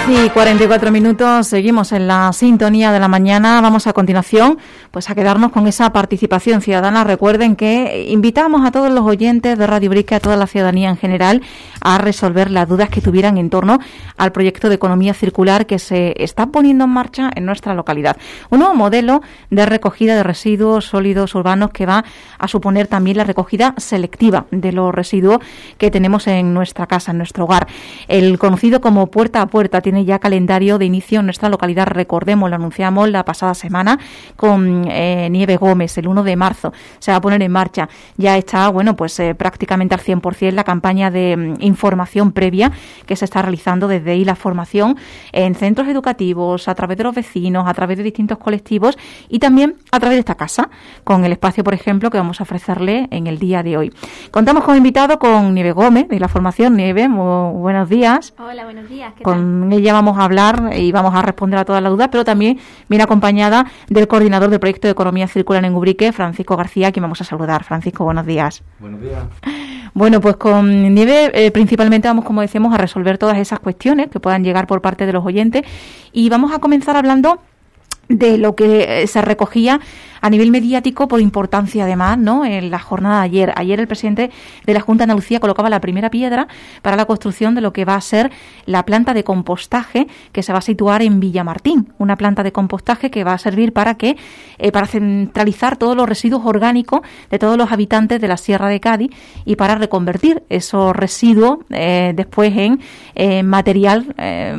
10:44, seguimos en la sintonía de la mañana. Vamos a continuación pues a quedarnos con esa participación ciudadana. Recuerden que invitamos a todos los oyentes de Radio Brique, a toda la ciudadanía en general, a resolver las dudas que tuvieran en torno al proyecto de economía circular que se está poniendo en marcha en nuestra localidad. Un nuevo modelo de recogida de residuos sólidos urbanos que va a suponer también la recogida selectiva de los residuos que tenemos en nuestra casa, en nuestro hogar. El conocido como puerta a puerta tiene ya calendario de inicio en nuestra localidad. Recordemos, lo anunciamos la pasada semana con Nieve Gómez, el 1 de marzo. Se va a poner en marcha. Ya está, prácticamente al 100% la campaña de información previa que se está realizando desde ahí, la formación en centros educativos, a través de los vecinos, a través de distintos colectivos y también a través de esta casa, con el espacio, por ejemplo, que vamos a ofrecerle en el día de hoy. Contamos con invitado con Nieve Gómez de la formación. Nieve, muy buenos días. Hola, buenos días. ¿Qué tal? Con ella vamos a hablar y vamos a responder a todas las dudas, pero también viene acompañada del coordinador del proyecto de economía circular en Ubrique, Francisco García, a quien vamos a saludar. Francisco, buenos días. Buenos días. Bueno, pues con Nieve principalmente vamos, como decimos, a resolver todas esas cuestiones que puedan llegar por parte de los oyentes y vamos a comenzar hablando de lo que se recogía a nivel mediático por importancia además, ¿no? En la jornada de ayer. Ayer el presidente de la Junta de Andalucía colocaba la primera piedra para la construcción de lo que va a ser la planta de compostaje que se va a situar en Villamartín. Una planta de compostaje que va a servir para centralizar todos los residuos orgánicos de todos los habitantes de la Sierra de Cádiz y para reconvertir esos residuos después en material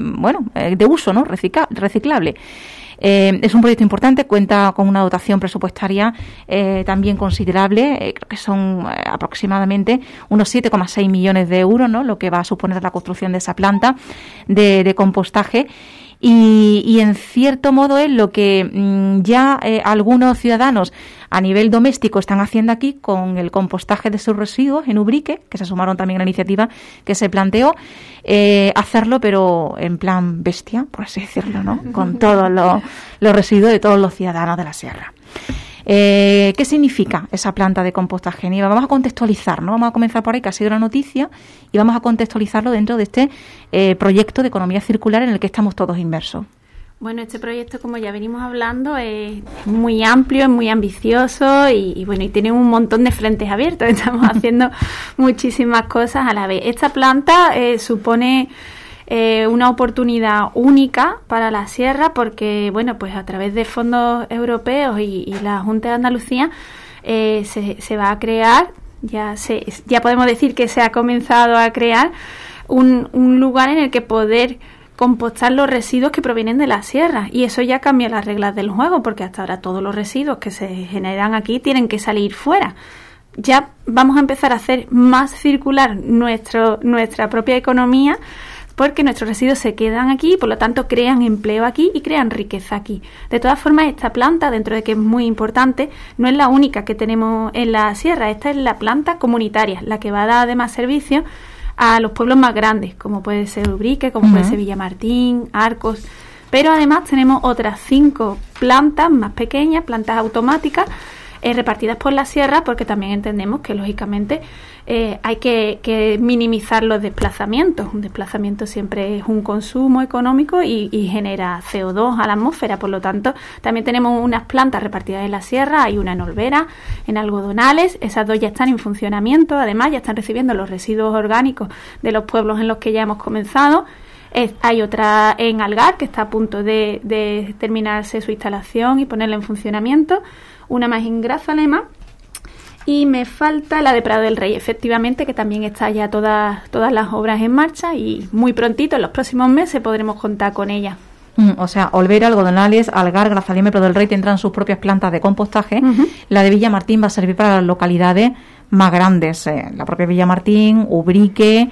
de uso, ¿no? Reciclable. Es un proyecto importante, cuenta con una dotación presupuestaria también considerable, creo que son aproximadamente unos 7,6 millones de euros, ¿no? Lo que va a suponer la construcción de esa planta de compostaje. Y en cierto modo es lo que ya algunos ciudadanos a nivel doméstico están haciendo aquí con el compostaje de sus residuos en Ubrique, que se sumaron también a la iniciativa que se planteó, hacerlo pero en plan bestia, por así decirlo, ¿no? Con todos los residuos de todos los ciudadanos de la sierra. ¿Qué significa esa planta de compostaje? Vamos a contextualizar, ¿no? Vamos a comenzar por ahí, que ha sido la noticia, y vamos a contextualizarlo dentro de este proyecto de economía circular en el que estamos todos inmersos. Bueno, este proyecto, como ya venimos hablando, es muy amplio, es muy ambicioso y tiene un montón de frentes abiertos. Estamos haciendo muchísimas cosas a la vez. Esta planta supone una oportunidad única para la sierra porque, a través de fondos europeos y la Junta de Andalucía se va a crear, ya podemos decir que se ha comenzado a crear un lugar en el que poder compostar los residuos que provienen de la sierra y eso ya cambia las reglas del juego porque hasta ahora todos los residuos que se generan aquí tienen que salir fuera. Ya vamos a empezar a hacer más circular nuestra propia economía porque nuestros residuos se quedan aquí y por lo tanto crean empleo aquí y crean riqueza aquí. De todas formas, esta planta, dentro de que es muy importante, no es la única que tenemos en la sierra. Esta es la planta comunitaria, la que va a dar además servicio a los pueblos más grandes, como puede ser Ubrique, como puede ser Villamartín, Arcos. Pero además tenemos otras 5 plantas más pequeñas, plantas automáticas, repartidas por la sierra, porque también entendemos que, lógicamente, hay que minimizar los desplazamientos. Un desplazamiento siempre es un consumo económico y genera CO2 a la atmósfera. Por lo tanto, también tenemos unas plantas repartidas en la sierra. Hay una en Olvera, en Algodonales. Esas 2 ya están en funcionamiento. Además, ya están recibiendo los residuos orgánicos de los pueblos en los que ya hemos comenzado. Hay otra en Algar, que está a punto de terminarse su instalación y ponerla en funcionamiento. Una más en Grazalema. Y me falta la de Prado del Rey, efectivamente, que también está ya todas las obras en marcha y muy prontito, en los próximos meses, podremos contar con ella. O sea, Olvera, Algodonales, Algar, Grazalema y Prado del Rey tendrán sus propias plantas de compostaje. La de Villamartín va a servir para las localidades más grandes, la propia Villamartín, Ubrique,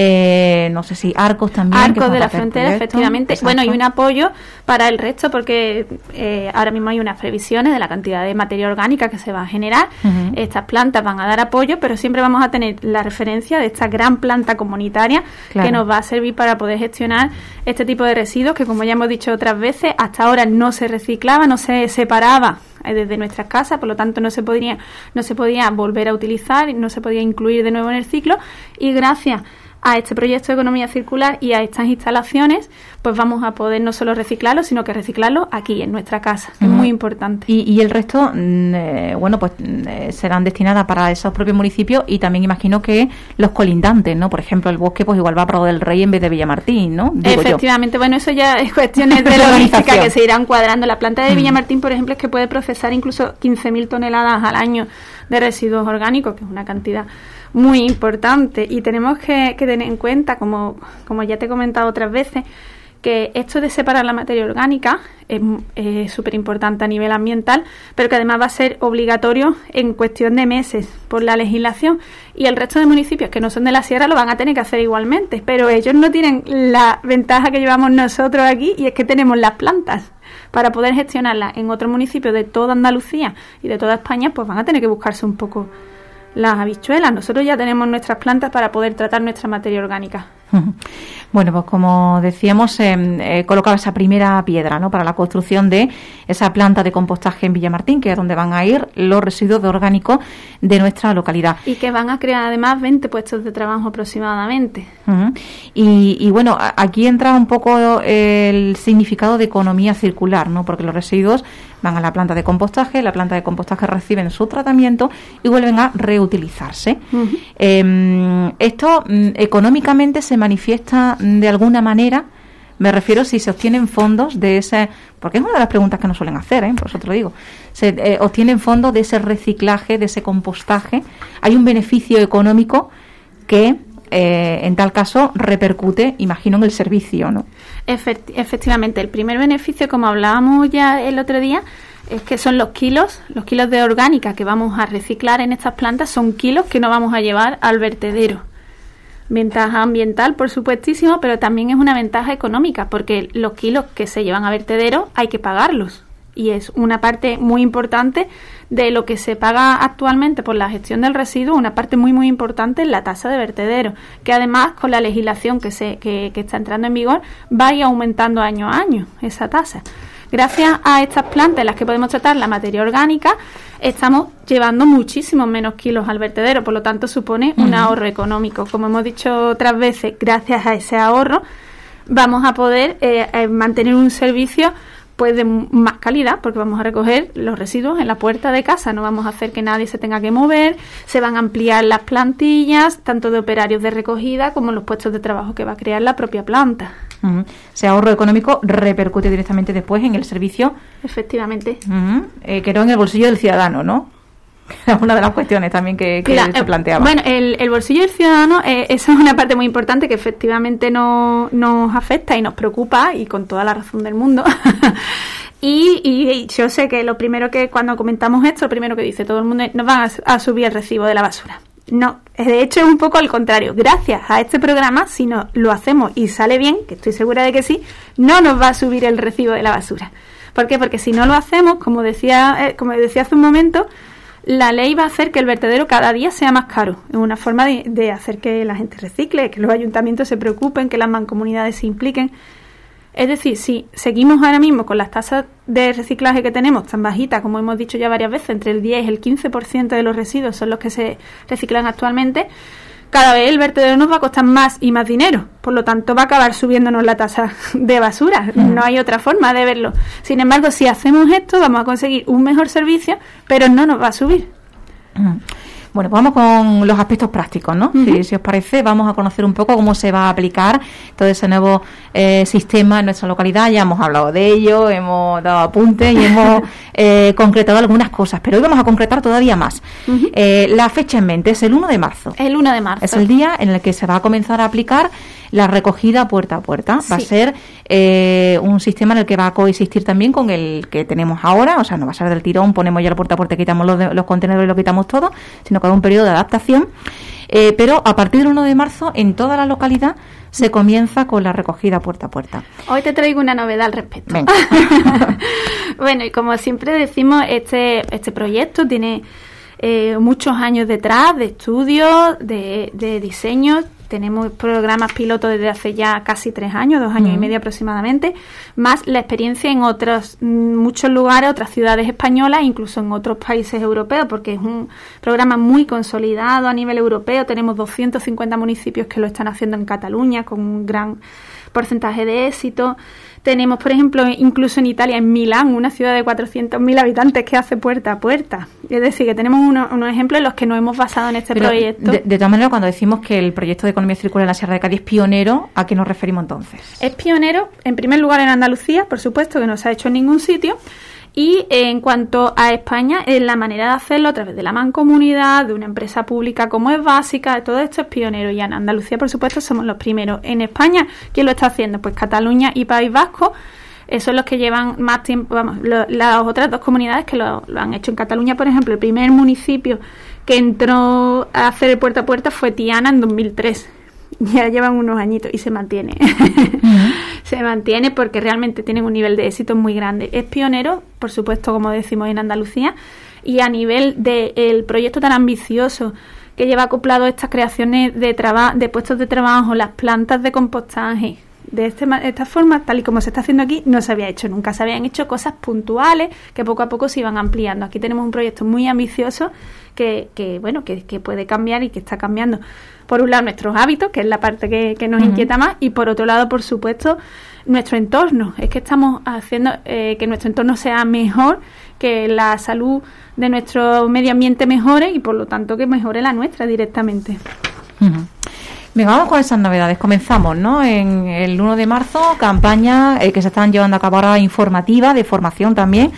no sé si Arcos también. Arcos de la Frontera, efectivamente. Exacto. Bueno, y un apoyo para el resto porque ahora mismo hay unas previsiones de la cantidad de materia orgánica que se va a generar. Estas plantas van a dar apoyo, pero siempre vamos a tener la referencia de esta gran planta comunitaria que nos va a servir para poder gestionar este tipo de residuos que, como ya hemos dicho otras veces, hasta ahora no se reciclaba, no se separaba desde nuestras casas, por lo tanto no se podía volver a utilizar, no se podía incluir de nuevo en el ciclo, y gracias a este proyecto de economía circular y a estas instalaciones, pues vamos a poder no solo reciclarlo, sino que reciclarlo aquí, en nuestra casa. Es muy importante. Y el resto, serán destinadas para esos propios municipios, y también imagino que los colindantes, ¿no? Por ejemplo, el bosque pues igual va a Prado del Rey en vez de Villamartín, ¿no? Efectivamente, bueno, eso ya es cuestiones de logística que se irán cuadrando. La planta de Villamartín, por ejemplo, es que puede procesar incluso 15.000 toneladas al año de residuos orgánicos, que es una cantidad muy importante, y tenemos que tener en cuenta, como ya te he comentado otras veces, que esto de separar la materia orgánica es súper importante a nivel ambiental, pero que además va a ser obligatorio en cuestión de meses por la legislación, y el resto de municipios que no son de la sierra lo van a tener que hacer igualmente, pero ellos no tienen la ventaja que llevamos nosotros aquí, y es que tenemos las plantas. Para poder gestionarlas en otros municipios de toda Andalucía y de toda España, pues van a tener que buscarse un poco las habichuelas. Nosotros ya tenemos nuestras plantas para poder tratar nuestra materia orgánica. Bueno, pues como decíamos, colocaba esa primera piedra, ¿no?, para la construcción de esa planta de compostaje en Villamartín, que es donde van a ir los residuos orgánicos de nuestra localidad. Y que van a crear además 20 puestos de trabajo aproximadamente. Y bueno, aquí entra un poco el significado de economía circular, ¿no?, porque los residuos van a la planta de compostaje reciben su tratamiento y vuelven a reutilizarse. Esto económicamente se manifiesta de alguna manera, me refiero si se obtienen fondos de ese, porque es una de las preguntas que nos suelen hacer, por eso te lo digo, se obtienen fondos de ese reciclaje, de ese compostaje, hay un beneficio económico que en tal caso repercute, imagino, en el servicio, ¿no? Efectivamente, el primer beneficio, como hablábamos ya el otro día, es que son los kilos de orgánica que vamos a reciclar en estas plantas, son kilos que no vamos a llevar al vertedero. Ventaja ambiental, por supuestísimo, pero también es una ventaja económica, porque los kilos que se llevan a vertedero hay que pagarlos, y es una parte muy importante de lo que se paga actualmente por la gestión del residuo, una parte muy muy importante en la tasa de vertedero, que además con la legislación que está entrando en vigor va a ir aumentando año a año esa tasa. Gracias a estas plantas en las que podemos tratar la materia orgánica, estamos llevando muchísimos menos kilos al vertedero, por lo tanto supone un ahorro económico. Como hemos dicho otras veces, gracias a ese ahorro vamos a poder mantener un servicio pues de más calidad, porque vamos a recoger los residuos en la puerta de casa, no vamos a hacer que nadie se tenga que mover, se van a ampliar las plantillas, tanto de operarios de recogida como los puestos de trabajo que va a crear la propia planta. Ese ahorro económico repercute directamente después en el servicio. Efectivamente. Que no en el bolsillo del ciudadano, ¿no? Es una de las cuestiones también que se planteaba. Bueno, el bolsillo del ciudadano, eso es una parte muy importante que efectivamente nos afecta y nos preocupa, y con toda la razón del mundo. y yo sé que lo primero que, cuando comentamos esto, lo primero que dice todo el mundo es: nos van a subir el recibo de la basura. No, de hecho es un poco al contrario. Gracias a este programa, si no lo hacemos y sale bien, que estoy segura de que sí, no nos va a subir el recibo de la basura. ¿Por qué? Porque si no lo hacemos, como decía hace un momento, la ley va a hacer que el vertedero cada día sea más caro. Es una forma de hacer que la gente recicle, que los ayuntamientos se preocupen, que las mancomunidades se impliquen. Es decir, si seguimos ahora mismo con las tasas de reciclaje que tenemos tan bajitas, como hemos dicho ya varias veces, entre el 10 y el 15% de los residuos son los que se reciclan actualmente, cada vez el vertedero nos va a costar más y más dinero. Por lo tanto, va a acabar subiéndonos la tasa de basura. No hay otra forma de verlo. Sin embargo, si hacemos esto, vamos a conseguir un mejor servicio, pero no nos va a subir. Bueno, pues vamos con los aspectos prácticos, ¿no? Si os parece, vamos a conocer un poco cómo se va a aplicar todo ese nuevo sistema en nuestra localidad. Ya hemos hablado de ello, hemos dado apuntes y hemos concretado algunas cosas, pero hoy vamos a concretar todavía más. La fecha en mente es el 1 de marzo. El 1 de marzo. Es el día en el que se va a comenzar a aplicar la recogida puerta a puerta. Va a ser un sistema en el que va a coexistir también con el que tenemos ahora, o sea, no va a ser del tirón, ponemos ya la puerta a puerta, quitamos los contenedores y lo quitamos todo, sino que hay un periodo de adaptación. Pero a partir del 1 de marzo, en toda la localidad, se comienza con la recogida puerta a puerta. Hoy te traigo una novedad al respecto. Venga. Bueno, y como siempre decimos, este proyecto tiene muchos años detrás de estudios, de diseños. tenemos programas pilotos desde hace ya casi 3 años, 2 años y medio aproximadamente, más la experiencia en otros muchos lugares, otras ciudades españolas, incluso en otros países europeos, porque es un programa muy consolidado a nivel europeo. Tenemos 250 municipios que lo están haciendo en Cataluña con un gran porcentaje de éxito. Tenemos, por ejemplo, incluso en Italia, en Milán, una ciudad de 400.000 habitantes que hace puerta a puerta. Es decir, que tenemos unos ejemplos en los que nos hemos basado en este proyecto. De todas maneras, cuando decimos que el proyecto de economía circular en la Sierra de Cádiz es pionero, ¿a qué nos referimos entonces? Es pionero, en primer lugar, en Andalucía, por supuesto, que no se ha hecho en ningún sitio. Y en cuanto a España, en la manera de hacerlo a través de la mancomunidad, de una empresa pública como es Básica, todo esto es pionero. Y en Andalucía, por supuesto, somos los primeros. En España, ¿quién lo está haciendo? Pues Cataluña y País Vasco. Esos son los que llevan más tiempo. Vamos, las otras 2 comunidades que lo han hecho. En Cataluña, por ejemplo, el primer municipio que entró a hacer el puerta a puerta fue Tiana en 2003. Ya llevan unos añitos y se mantiene. Se mantiene porque realmente tienen un nivel de éxito muy grande. Es pionero, por supuesto, como decimos, en Andalucía, y a nivel del proyecto tan ambicioso que lleva acoplado estas creaciones de puestos de trabajo, las plantas de compostaje, de esta forma, tal y como se está haciendo aquí, no se había hecho nunca. Se habían hecho cosas puntuales que poco a poco se iban ampliando. Aquí tenemos un proyecto muy ambicioso que puede cambiar y que está cambiando. Por un lado, nuestros hábitos, que es la parte que nos inquieta más, y por otro lado, por supuesto, nuestro entorno. Es que estamos haciendo que nuestro entorno sea mejor, que la salud de nuestro medio ambiente mejore y, por lo tanto, que mejore la nuestra directamente. Venga, vamos con esas novedades. Comenzamos, ¿no? En el 1 de marzo, campaña que se están llevando a cabo ahora informativa, de formación también,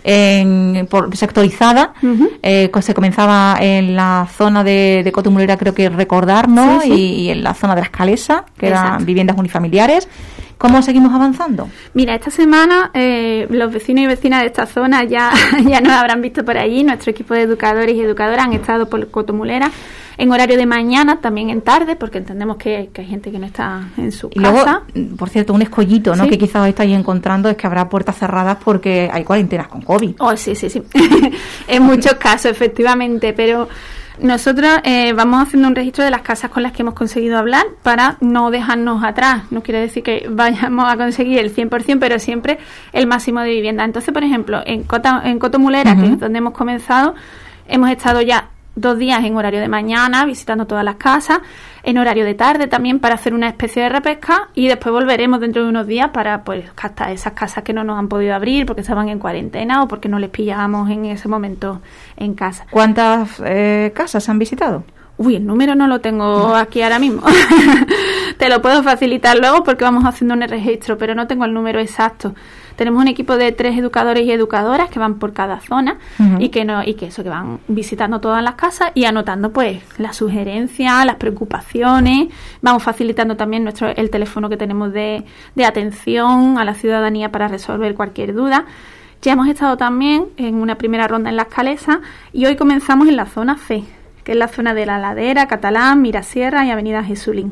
sectorizada. Se comenzaba en la zona de Cotomulera, creo que recordar, ¿no? Sí. Y en la zona de las Calesas, que eran viviendas unifamiliares. ¿Cómo seguimos avanzando? Mira, esta semana los vecinos y vecinas de esta zona ya nos habrán visto por allí. Nuestro equipo de educadores y educadoras han estado por Cotomulera en horario de mañana, también en tarde, porque entendemos que hay gente que no está en su casa. Luego, por cierto, un escollito, ¿no? Sí. Que quizás estáis encontrando es que habrá puertas cerradas porque hay cuarentenas con COVID. Oh, sí. En muchos casos, efectivamente, pero nosotros vamos haciendo un registro de las casas con las que hemos conseguido hablar para no dejarnos atrás. No quiere decir que vayamos a conseguir el 100%, pero siempre el máximo de vivienda. Entonces, por ejemplo, en Cotomulera, que es donde hemos comenzado, hemos estado ya 2 días en horario de mañana visitando todas las casas, en horario de tarde también para hacer una especie de repesca, y después volveremos dentro de unos días para captar esas casas que no nos han podido abrir porque estaban en cuarentena o porque no les pillábamos en ese momento en casa. ¿Cuántas casas han visitado? Uy, el número no lo tengo aquí ahora mismo. Te lo puedo facilitar luego porque vamos haciendo un registro, pero no tengo el número exacto. Tenemos un equipo de 3 educadores y educadoras que van por cada zona y que van visitando todas las casas y anotando pues las sugerencias, las preocupaciones. Vamos facilitando también el teléfono que tenemos de atención a la ciudadanía para resolver cualquier duda. Ya hemos estado también en una primera ronda en Las Calesas y hoy comenzamos en la zona C, que es la zona de La Ladera, Catalán, Mirasierra y Avenida Jesulín.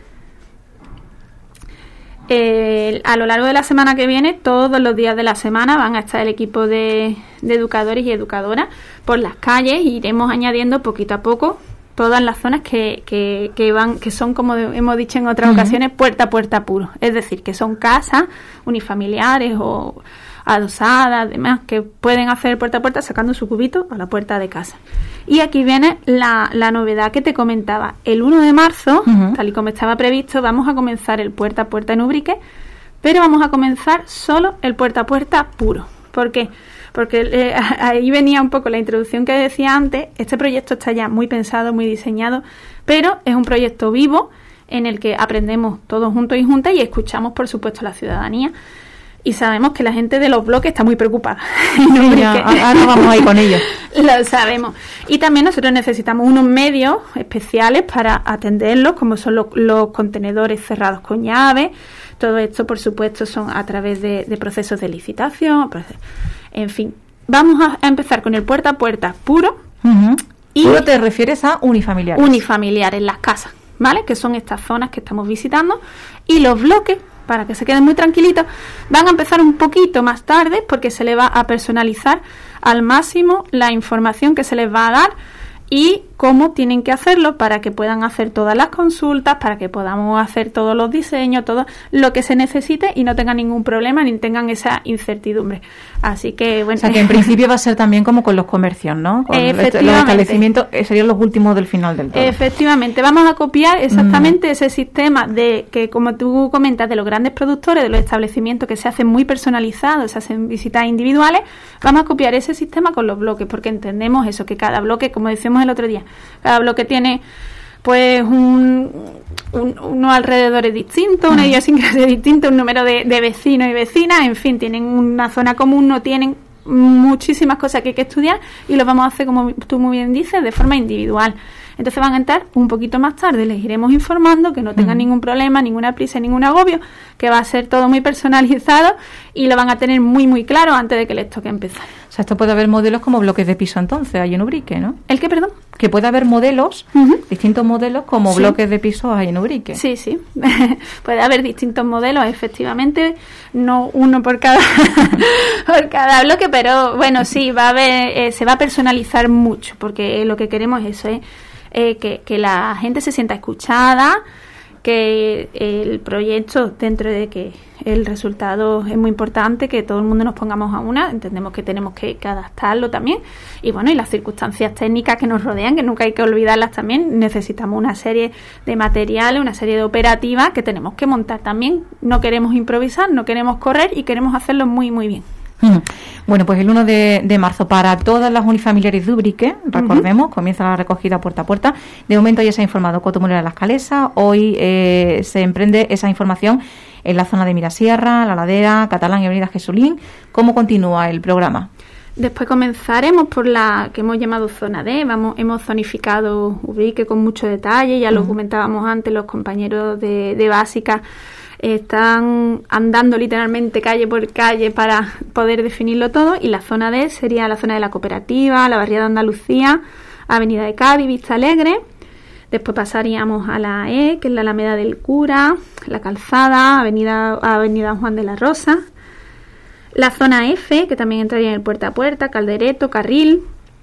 A lo largo de la semana que viene, todos los días de la semana van a estar el equipo de educadores y educadoras por las calles y iremos añadiendo poquito a poco todas las zonas que son, como hemos dicho en otras ocasiones, puerta a puerta puro. Es decir, que son casas unifamiliares o adosadas, además, que pueden hacer puerta a puerta sacando su cubito a la puerta de casa. Y aquí viene la novedad que te comentaba. El 1 de marzo, tal y como estaba previsto, vamos a comenzar el puerta a puerta en Ubrique, pero vamos a comenzar solo el puerta a puerta puro. ¿Por qué? Porque ahí venía un poco la introducción que decía antes. Este proyecto está ya muy pensado, muy diseñado, pero es un proyecto vivo en el que aprendemos todos juntos y juntas y escuchamos, por supuesto, a la ciudadanía. Y sabemos que la gente de los bloques está muy preocupada. Sí, ahora vamos ahí con ellos. Lo sabemos. Y también nosotros necesitamos unos medios especiales para atenderlos, como son los contenedores cerrados con llave. Todo esto, por supuesto, son a través de procesos de licitación. En fin, vamos a empezar con el puerta a puerta puro. Y ¿puro te refieres a unifamiliares? Unifamiliares, las casas, ¿vale? Que son estas zonas que estamos visitando. Y los bloques, para que se queden muy tranquilitos, van a empezar un poquito más tarde porque se les va a personalizar al máximo la información que se les va a dar y cómo tienen que hacerlo para que puedan hacer todas las consultas, para que podamos hacer todos los diseños, todo lo que se necesite y no tengan ningún problema ni tengan esa incertidumbre. Así que, bueno. O sea, que en principio va a ser también como con los comercios, ¿no? Con los establecimientos serían los últimos del final del todo. Efectivamente. Vamos a copiar exactamente ese sistema de que, como tú comentas, de los grandes productores, de los establecimientos que se hacen muy personalizados, se hacen visitas individuales. Vamos a copiar ese sistema con los bloques, porque entendemos eso, que cada bloque, como decíamos el otro día, cada bloque tiene pues unos alrededores distintos, una idiosincrasia distinta, un número de vecinos y vecinas, en fin, tienen una zona común, no tienen muchísimas cosas que hay que estudiar y lo vamos a hacer, como tú muy bien dices, de forma individual. Entonces van a entrar un poquito más tarde, les iremos informando que no tengan ningún problema, ninguna prisa, ningún agobio, que va a ser todo muy personalizado y lo van a tener muy muy claro antes de que les toque empezar. O sea, esto puede haber modelos como bloques de piso entonces, ahí en Ubrique, ¿no? ¿El qué, perdón? Que puede haber modelos, distintos modelos como bloques de piso ahí en Ubrique. Sí, sí. Puede haber distintos modelos, efectivamente, no uno por cada por cada bloque, pero bueno, sí, va a haber, se va a personalizar mucho, porque lo que queremos es eso, que la gente se sienta escuchada, que el proyecto, dentro de que el resultado es muy importante, que todo el mundo nos pongamos a una, entendemos que tenemos que adaptarlo también, y bueno, y las circunstancias técnicas que nos rodean, que nunca hay que olvidarlas también, necesitamos una serie de materiales, una serie de operativas que tenemos que montar también, no queremos improvisar, no queremos correr y queremos hacerlo muy muy bien. Bueno, pues el 1 de marzo para todas las unifamiliares de Ubrique, recordemos, comienza la recogida puerta a puerta. De momento ya se ha informado Cotomolera de las Calesas, hoy se emprende esa información en la zona de Mirasierra, La Ladera, Catalán y Avenida Jesulín. ¿Cómo continúa el programa? Después comenzaremos por la que hemos llamado zona D, hemos zonificado Ubrique con mucho detalle, ya lo comentábamos antes, los compañeros de básica están andando literalmente calle por calle para poder definirlo todo, y la zona D sería la zona de la cooperativa, la barriada de Andalucía, Avenida de Cádiz, Vista Alegre. Después pasaríamos a la E, que es la Alameda del Cura, la Calzada, Avenida Juan de la Rosa, la zona F, que también entraría en el puerta a puerta, Caldereto, Carril,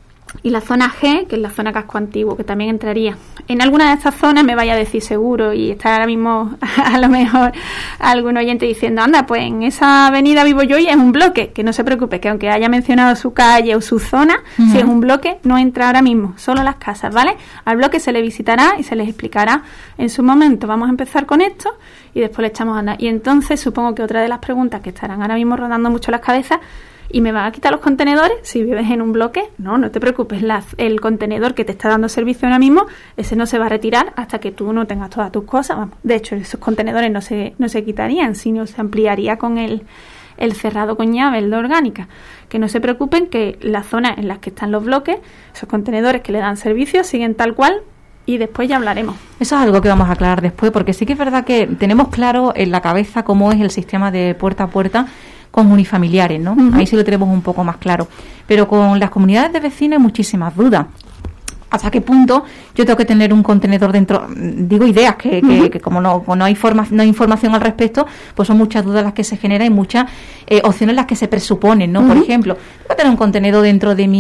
y la zona G, que es la zona casco antiguo, que también entraría. En alguna de estas zonas me vaya a decir seguro, y está ahora mismo a lo mejor algún oyente diciendo, anda, pues en esa avenida vivo yo y es un bloque. Que no se preocupe, que aunque haya mencionado su calle o su zona, si es un bloque, no entra ahora mismo, solo las casas, ¿vale? Al bloque se le visitará y se les explicará en su momento. Vamos a empezar con esto y después le echamos a andar. Y entonces supongo que otra de las preguntas que estarán ahora mismo rodando mucho las cabezas: ¿y me van a quitar los contenedores si vives en un bloque? No te preocupes, el contenedor que te está dando servicio ahora mismo, ese no se va a retirar hasta que tú no tengas todas tus cosas. Vamos, de hecho, esos contenedores no se quitarían, sino se ampliaría con el cerrado con llave, el de orgánica. Que no se preocupen, que las zonas en las que están los bloques, esos contenedores que le dan servicio, siguen tal cual, y después ya hablaremos. Eso es algo que vamos a aclarar después, porque sí que es verdad que tenemos claro en la cabeza cómo es el sistema de puerta a puerta con unifamiliares, ¿no? Ahí sí lo tenemos un poco más claro. Pero con las comunidades de vecinos hay muchísimas dudas. ¿Hasta qué punto yo tengo que tener un contenedor dentro? Digo ideas que como no hay información al respecto, pues son muchas dudas las que se generan y muchas opciones las que se presuponen, ¿no? Por ejemplo, voy a tener un contenedor dentro de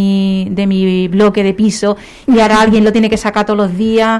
mi bloque de piso y ahora alguien lo tiene que sacar todos los días.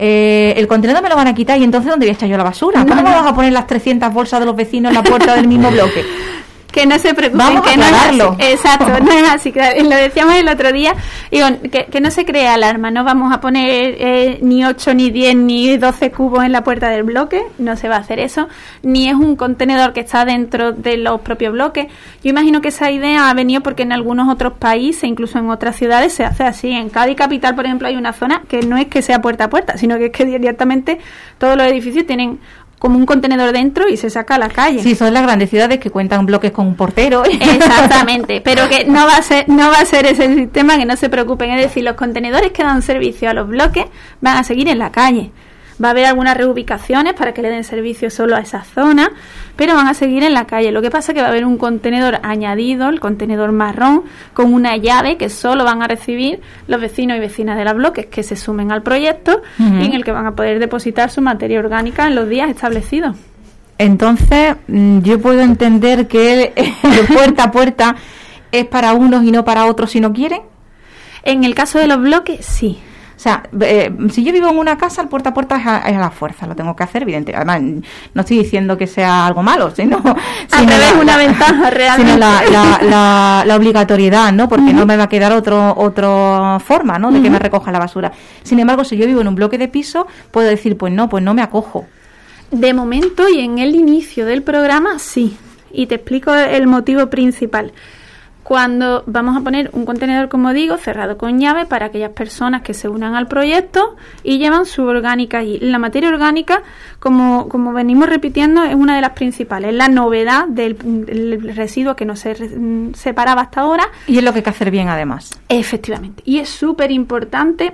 El contenedor me lo van a quitar y entonces ¿dónde voy a echar yo la basura? ¿Cómo me vas a poner las 300 bolsas de los vecinos en la puerta del mismo bloque? Que no se preocupen, vamos que a aclararlo. No es así. Exacto, no es así. Lo decíamos el otro día, digo, que no se cree alarma, no vamos a poner ni 8, ni 10, ni 12 cubos en la puerta del bloque, no se va a hacer eso, ni es un contenedor que está dentro de los propios bloques. Yo imagino que esa idea ha venido porque en algunos otros países, incluso en otras ciudades, se hace así. En Cádiz capital, por ejemplo, hay una zona que no es que sea puerta a puerta, sino que es que directamente todos los edificios tienen como un contenedor dentro y se saca a la calle. Sí, son las grandes ciudades que cuentan bloques con un portero. Exactamente, pero que no va a ser ese sistema, que no se preocupen. Es decir, los contenedores que dan servicio a los bloques van a seguir en la calle. Va a haber algunas reubicaciones para que le den servicio solo a esa zona, pero van a seguir en la calle. Lo que pasa es que va a haber un contenedor añadido, el contenedor marrón, con una llave que solo van a recibir los vecinos y vecinas de los bloques que se sumen al proyecto y en el que van a poder depositar su materia orgánica en los días establecidos. Entonces, yo puedo entender que el puerta a puerta es para unos y no para otros si no quieren. En el caso de los bloques, sí. O sea, si yo vivo en una casa, el puerta a puerta es a la fuerza, lo tengo que hacer, evidentemente. Además, no estoy diciendo que sea algo malo, sino una ventaja realmente. Sino la obligatoriedad, ¿no? Porque no me va a quedar otra forma, ¿no? De que me recoja la basura. Sin embargo, si yo vivo en un bloque de piso, puedo decir, pues no me acojo. De momento y en el inicio del programa, sí. Y te explico el motivo principal. Cuando vamos a poner un contenedor, como digo, cerrado con llave para aquellas personas que se unan al proyecto y llevan su orgánica allí. La materia orgánica, como venimos repitiendo, es una de las principales. La novedad del residuo que no se separaba hasta ahora. Y es lo que hay que hacer bien, además. Efectivamente. Y es súper importante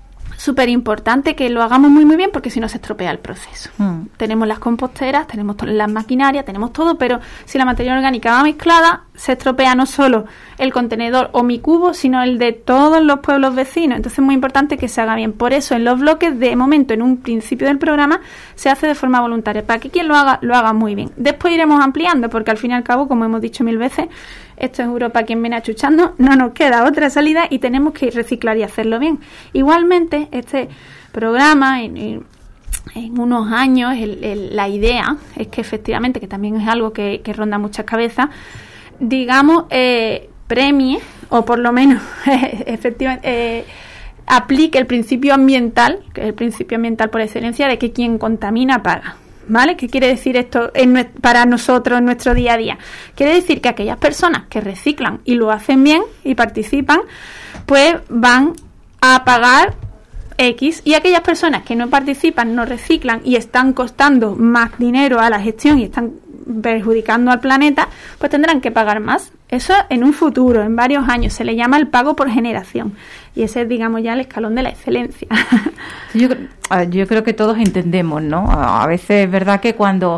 que lo hagamos muy muy bien, porque si no se estropea el proceso. Tenemos las composteras, tenemos las maquinarias, tenemos todo, pero si la materia orgánica va mezclada, se estropea no solo el contenedor o mi cubo, sino el de todos los pueblos vecinos. Entonces es muy importante que se haga bien. Por eso en los bloques, de momento, en un principio del programa, se hace de forma voluntaria, para que quien lo haga muy bien. Después iremos ampliando, porque al fin y al cabo, como hemos dicho 1000 veces, esto es Europa quien viene achuchando, no nos queda otra salida y tenemos que reciclar y hacerlo bien. Igualmente, este programa, en unos años, la idea es que efectivamente, que también es algo que ronda muchas cabezas, digamos, premie, o por lo menos efectivamente aplique el principio ambiental, que es el principio ambiental por excelencia, de que quien contamina paga. ¿Vale? ¿Qué quiere decir esto para nosotros en nuestro día a día? Quiere decir que aquellas personas que reciclan y lo hacen bien y participan, pues van a pagar X, y aquellas personas que no participan, no reciclan y están costando más dinero a la gestión y están perjudicando al planeta, pues tendrán que pagar más. Eso en un futuro, en varios años, se le llama el pago por generación, y ese es, digamos, ya el escalón de la excelencia. Yo creo que todos entendemos, ¿no? A veces es verdad que cuando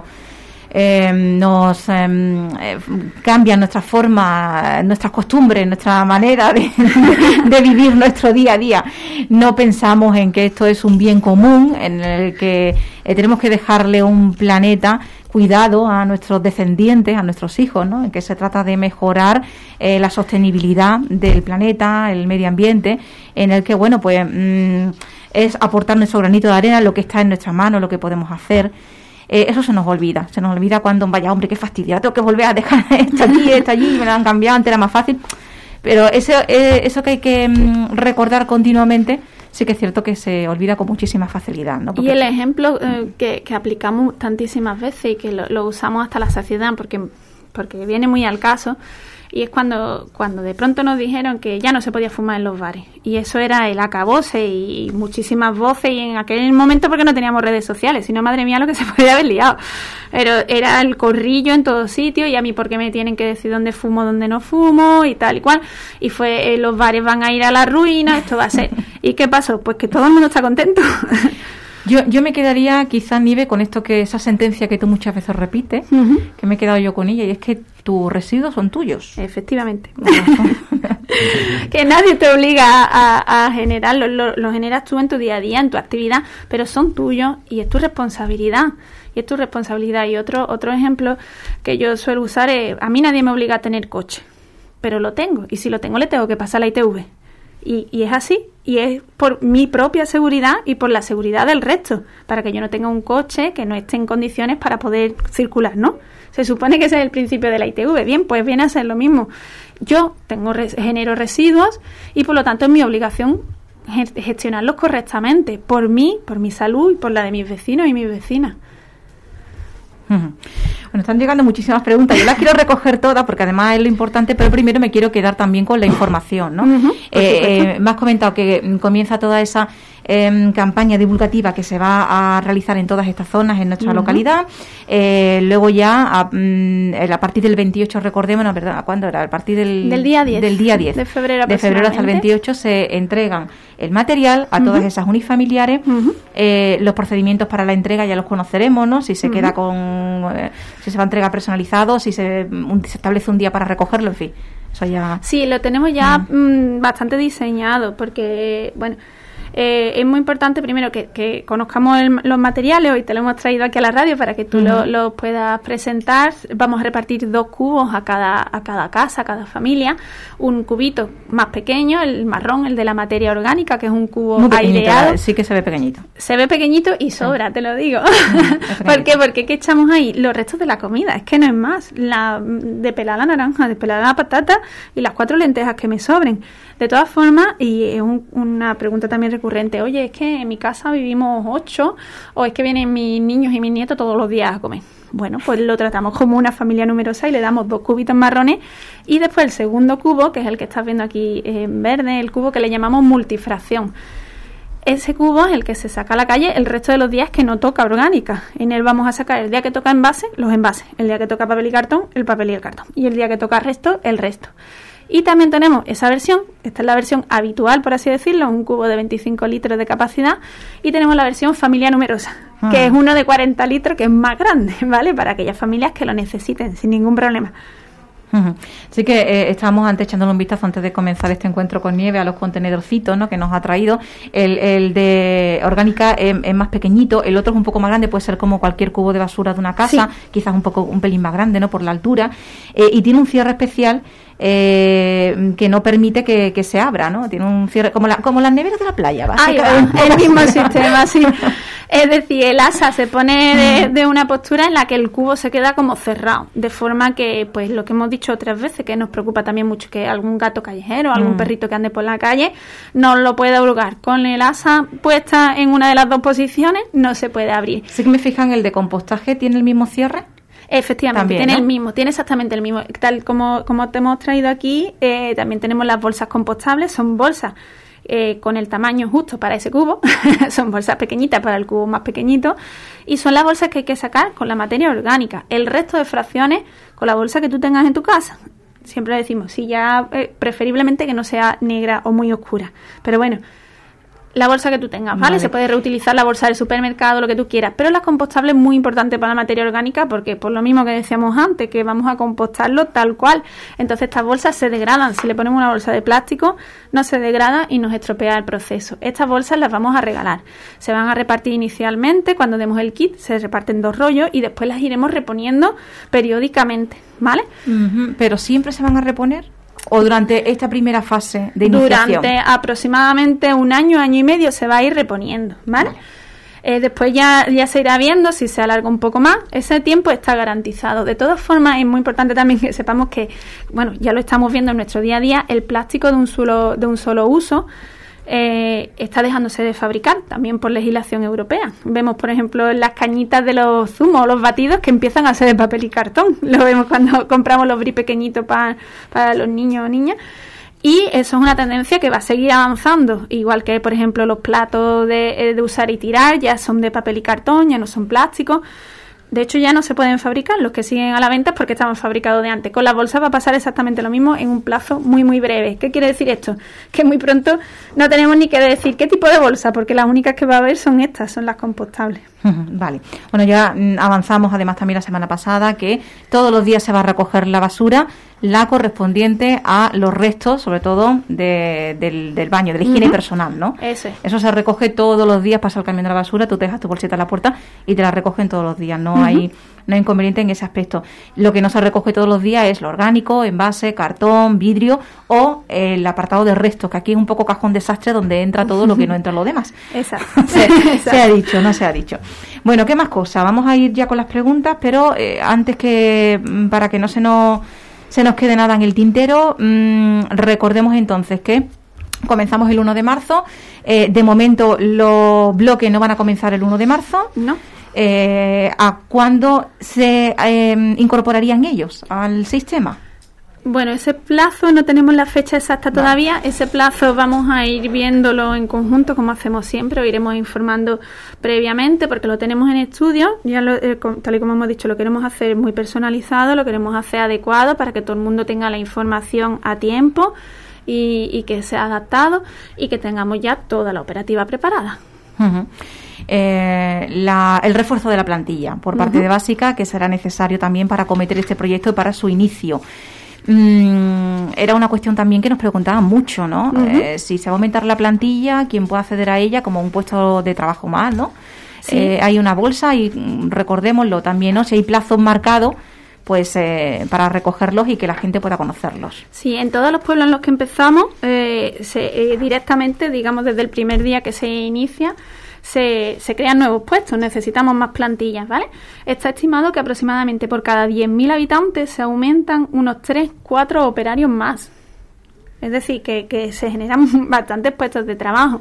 nos cambian nuestra forma, nuestras costumbres, nuestra manera de vivir nuestro día a día, no pensamos en que esto es un bien común, en el que tenemos que dejarle un planeta cuidado a nuestros descendientes, a nuestros hijos, ¿no? En que se trata de mejorar la sostenibilidad del planeta, el medio ambiente, en el que, bueno, pues es aportar nuestro granito de arena, lo que está en nuestras manos, lo que podemos hacer. Eso se nos olvida cuando, vaya, hombre, qué fastidio, tengo que volver a dejar esto allí, me lo han cambiado, antes era más fácil. Pero eso que hay que recordar continuamente, sí que es cierto que se olvida con muchísima facilidad, ¿no? Porque... Y el ejemplo que aplicamos tantísimas veces y que lo usamos hasta la saciedad, porque viene muy al caso, y es cuando de pronto nos dijeron que ya no se podía fumar en los bares, y eso era el acabose y muchísimas voces, y en aquel momento porque no teníamos redes sociales, sino madre mía lo que se podía haber liado, pero era el corrillo en todos sitios, y a mí porque me tienen que decir dónde fumo, dónde no fumo y tal y cual, y fue los bares van a ir a la ruina, esto va a ser. ¿Y qué pasó? Pues que todo el mundo está contento. Yo me quedaría quizás, Nive, con esa sentencia que tú muchas veces repites, que me he quedado yo con ella, y es que tus residuos son tuyos. Efectivamente. Que nadie te obliga a generarlo, lo generas tú en tu día a día, en tu actividad, pero son tuyos y es tu responsabilidad. Y otro ejemplo que yo suelo usar es, a mí nadie me obliga a tener coche, pero lo tengo, y si lo tengo le tengo que pasar la ITV. Y es así, y es por mi propia seguridad y por la seguridad del resto, para que yo no tenga un coche que no esté en condiciones para poder circular, ¿no? Se supone que ese es el principio de la ITV. Bien, pues viene a ser lo mismo. Yo genero residuos y por lo tanto es mi obligación gestionarlos correctamente, por mí, por mi salud y por la de mis vecinos y mis vecinas. Bueno, están llegando muchísimas preguntas. Yo las quiero recoger todas porque además es lo importante, pero primero me quiero quedar también con la información, ¿no? Me has comentado que comienza toda esa campaña divulgativa que se va a realizar en todas estas zonas en nuestra localidad. Luego ya a partir del 28, recordemos, ¿verdad? ¿Cuándo era? A partir del día 10. Del día 10. De febrero hasta el 28 se entregan el material a todas esas unifamiliares. Los procedimientos para la entrega ya los conoceremos, ¿no? Si se queda si se va a entregar personalizado, si se establece un día para recogerlo, en fin. Eso ya... Sí, lo tenemos ya bastante diseñado porque, bueno... Es muy importante primero que conozcamos los materiales. Hoy te lo hemos traído aquí a la radio para que tú los puedas presentar. Vamos a repartir 2 cubos a cada casa, a cada familia. Un cubito más pequeño, el marrón, el de la materia orgánica, que es un cubo aireado. Sí que se ve pequeñito. Se ve pequeñito y sobra, te lo digo. ¿Por qué? Porque ¿qué echamos ahí? Los restos de la comida. Es que no es más. De pelar la naranja, de pelar la patata y las 4 lentejas que me sobren. De todas formas, y es una pregunta también recurrente, oye, es que en mi casa vivimos 8, o es que vienen mis niños y mis nietos todos los días a comer. Bueno, pues lo tratamos como una familia numerosa y le damos 2 cubitos marrones, y después el segundo cubo, que es el que estás viendo aquí en verde, el cubo que le llamamos multifracción. Ese cubo es el que se saca a la calle el resto de los días que no toca orgánica. En él vamos a sacar el día que toca envase, los envases, el día que toca papel y cartón, el papel y el cartón, y el día que toca resto, el resto. Y también tenemos esa versión, esta es la versión habitual, por así decirlo, un cubo de 25 litros de capacidad, y tenemos la versión familia numerosa, que es uno de 40 litros, que es más grande, ¿vale? Para aquellas familias que lo necesiten, sin ningún problema. Así que estábamos antes echándole un vistazo antes de comenzar este encuentro con Nieve a los contenedorcitos, ¿no?, que nos ha traído. El de orgánica es más pequeñito, el otro es un poco más grande, puede ser como cualquier cubo de basura de una casa, sí, quizás un pelín más grande, ¿no?, por la altura, y tiene un cierre especial que no permite que se abra, ¿no? Tiene un cierre como las neveras de la playa, básicamente. El mismo sistema, sí. Es decir, el asa se pone de una postura en la que el cubo se queda como cerrado, de forma que, pues lo que hemos dicho otras veces, que nos preocupa también mucho que algún gato callejero, algún perrito que ande por la calle, no lo pueda hurgar. Con el asa puesta en una de las 2 posiciones, no se puede abrir. Sí que me fijan, el de compostaje tiene el mismo cierre. Efectivamente, también, tiene, ¿no?, el mismo, tiene exactamente el mismo. Tal como te hemos traído aquí, también tenemos las bolsas compostables, son bolsas con el tamaño justo para ese cubo, son bolsas pequeñitas para el cubo más pequeñito, y son las bolsas que hay que sacar con la materia orgánica. El resto de fracciones con la bolsa que tú tengas en tu casa. Siempre decimos, sí, ya preferiblemente que no sea negra o muy oscura, pero bueno, la bolsa que tú tengas, ¿vale? Se puede reutilizar la bolsa del supermercado, lo que tú quieras, pero las compostables es muy importante para la materia orgánica, porque por lo mismo que decíamos antes, que vamos a compostarlo tal cual. Entonces estas bolsas se degradan. Si le ponemos una bolsa de plástico, no se degrada y nos estropea el proceso. Estas bolsas las vamos a regalar. Se van a repartir inicialmente, cuando demos el kit, se reparten 2 rollos y después las iremos reponiendo periódicamente, ¿vale? ¿Pero siempre se van a reponer? ¿O durante esta primera fase de iniciación? Durante aproximadamente 1 año, año y medio se va a ir reponiendo, ¿vale? Después ya se irá viendo si se alarga un poco más. Ese tiempo está garantizado. De todas formas, es muy importante también que sepamos que, bueno, ya lo estamos viendo en nuestro día a día, el plástico de un solo uso está dejándose de fabricar también por legislación europea. Vemos, por ejemplo, las cañitas de los zumos o los batidos que empiezan a ser de papel y cartón. Lo vemos cuando compramos los bris pequeñitos para los niños o niñas. Y eso es una tendencia que va a seguir avanzando, igual que, por ejemplo, los platos de usar y tirar ya son de papel y cartón, ya no son plásticos. De hecho, ya no se pueden fabricar. Los que siguen a la venta es porque estaban fabricados de antes. Con las bolsas va a pasar exactamente lo mismo en un plazo muy, muy breve. ¿Qué quiere decir esto? Que muy pronto no tenemos ni que decir qué tipo de bolsa, porque las únicas que va a haber son estas, son las compostables. Vale. Bueno, ya avanzamos además también la semana pasada que todos los días se va a recoger la basura, la correspondiente a los restos, sobre todo del baño, de la higiene personal, ¿no? Eso se recoge todos los días, pasa el camión de la basura, tú te dejas tu bolsita a la puerta y te la recogen todos los días, no hay inconveniente en ese aspecto. Lo que no se recoge todos los días es lo orgánico, envase, cartón, vidrio o el apartado de restos, que aquí es un poco cajón desastre donde entra todo lo que no entra lo demás. Exacto. Se ha dicho, no se ha dicho. Bueno, ¿qué más cosas? Vamos a ir ya con las preguntas, pero antes que, para que no se nos quede nada en el tintero, recordemos entonces que comenzamos el 1 de marzo. De momento los bloques no van a comenzar el 1 de marzo. No. ¿A cuándo se incorporarían ellos al sistema? Bueno, ese plazo no tenemos la fecha exacta todavía. Ese plazo vamos a ir viéndolo en conjunto, como hacemos siempre. Os iremos informando previamente porque lo tenemos en estudio. Ya tal y como hemos dicho, lo queremos hacer muy personalizado, lo queremos hacer adecuado para que todo el mundo tenga la información a tiempo y que sea adaptado y que tengamos ya toda la operativa preparada. El refuerzo de la plantilla por parte de Básica, que será necesario también para acometer este proyecto y para su inicio. era una cuestión también que nos preguntaban mucho, ¿no? Si se va a aumentar la plantilla, ¿quién puede acceder a ella como un puesto de trabajo más, ¿no? Sí. Hay una bolsa y recordémoslo también, ¿no? Si hay plazos marcados, pues para recogerlos y que la gente pueda conocerlos. Sí, en todos los pueblos en los que empezamos, directamente, digamos, desde el primer día que se inicia, se crean nuevos puestos, necesitamos más plantillas, ¿vale? Está estimado que aproximadamente por cada 10.000 habitantes se aumentan unos 3-4 operarios más. Es decir, que se generan bastantes puestos de trabajo.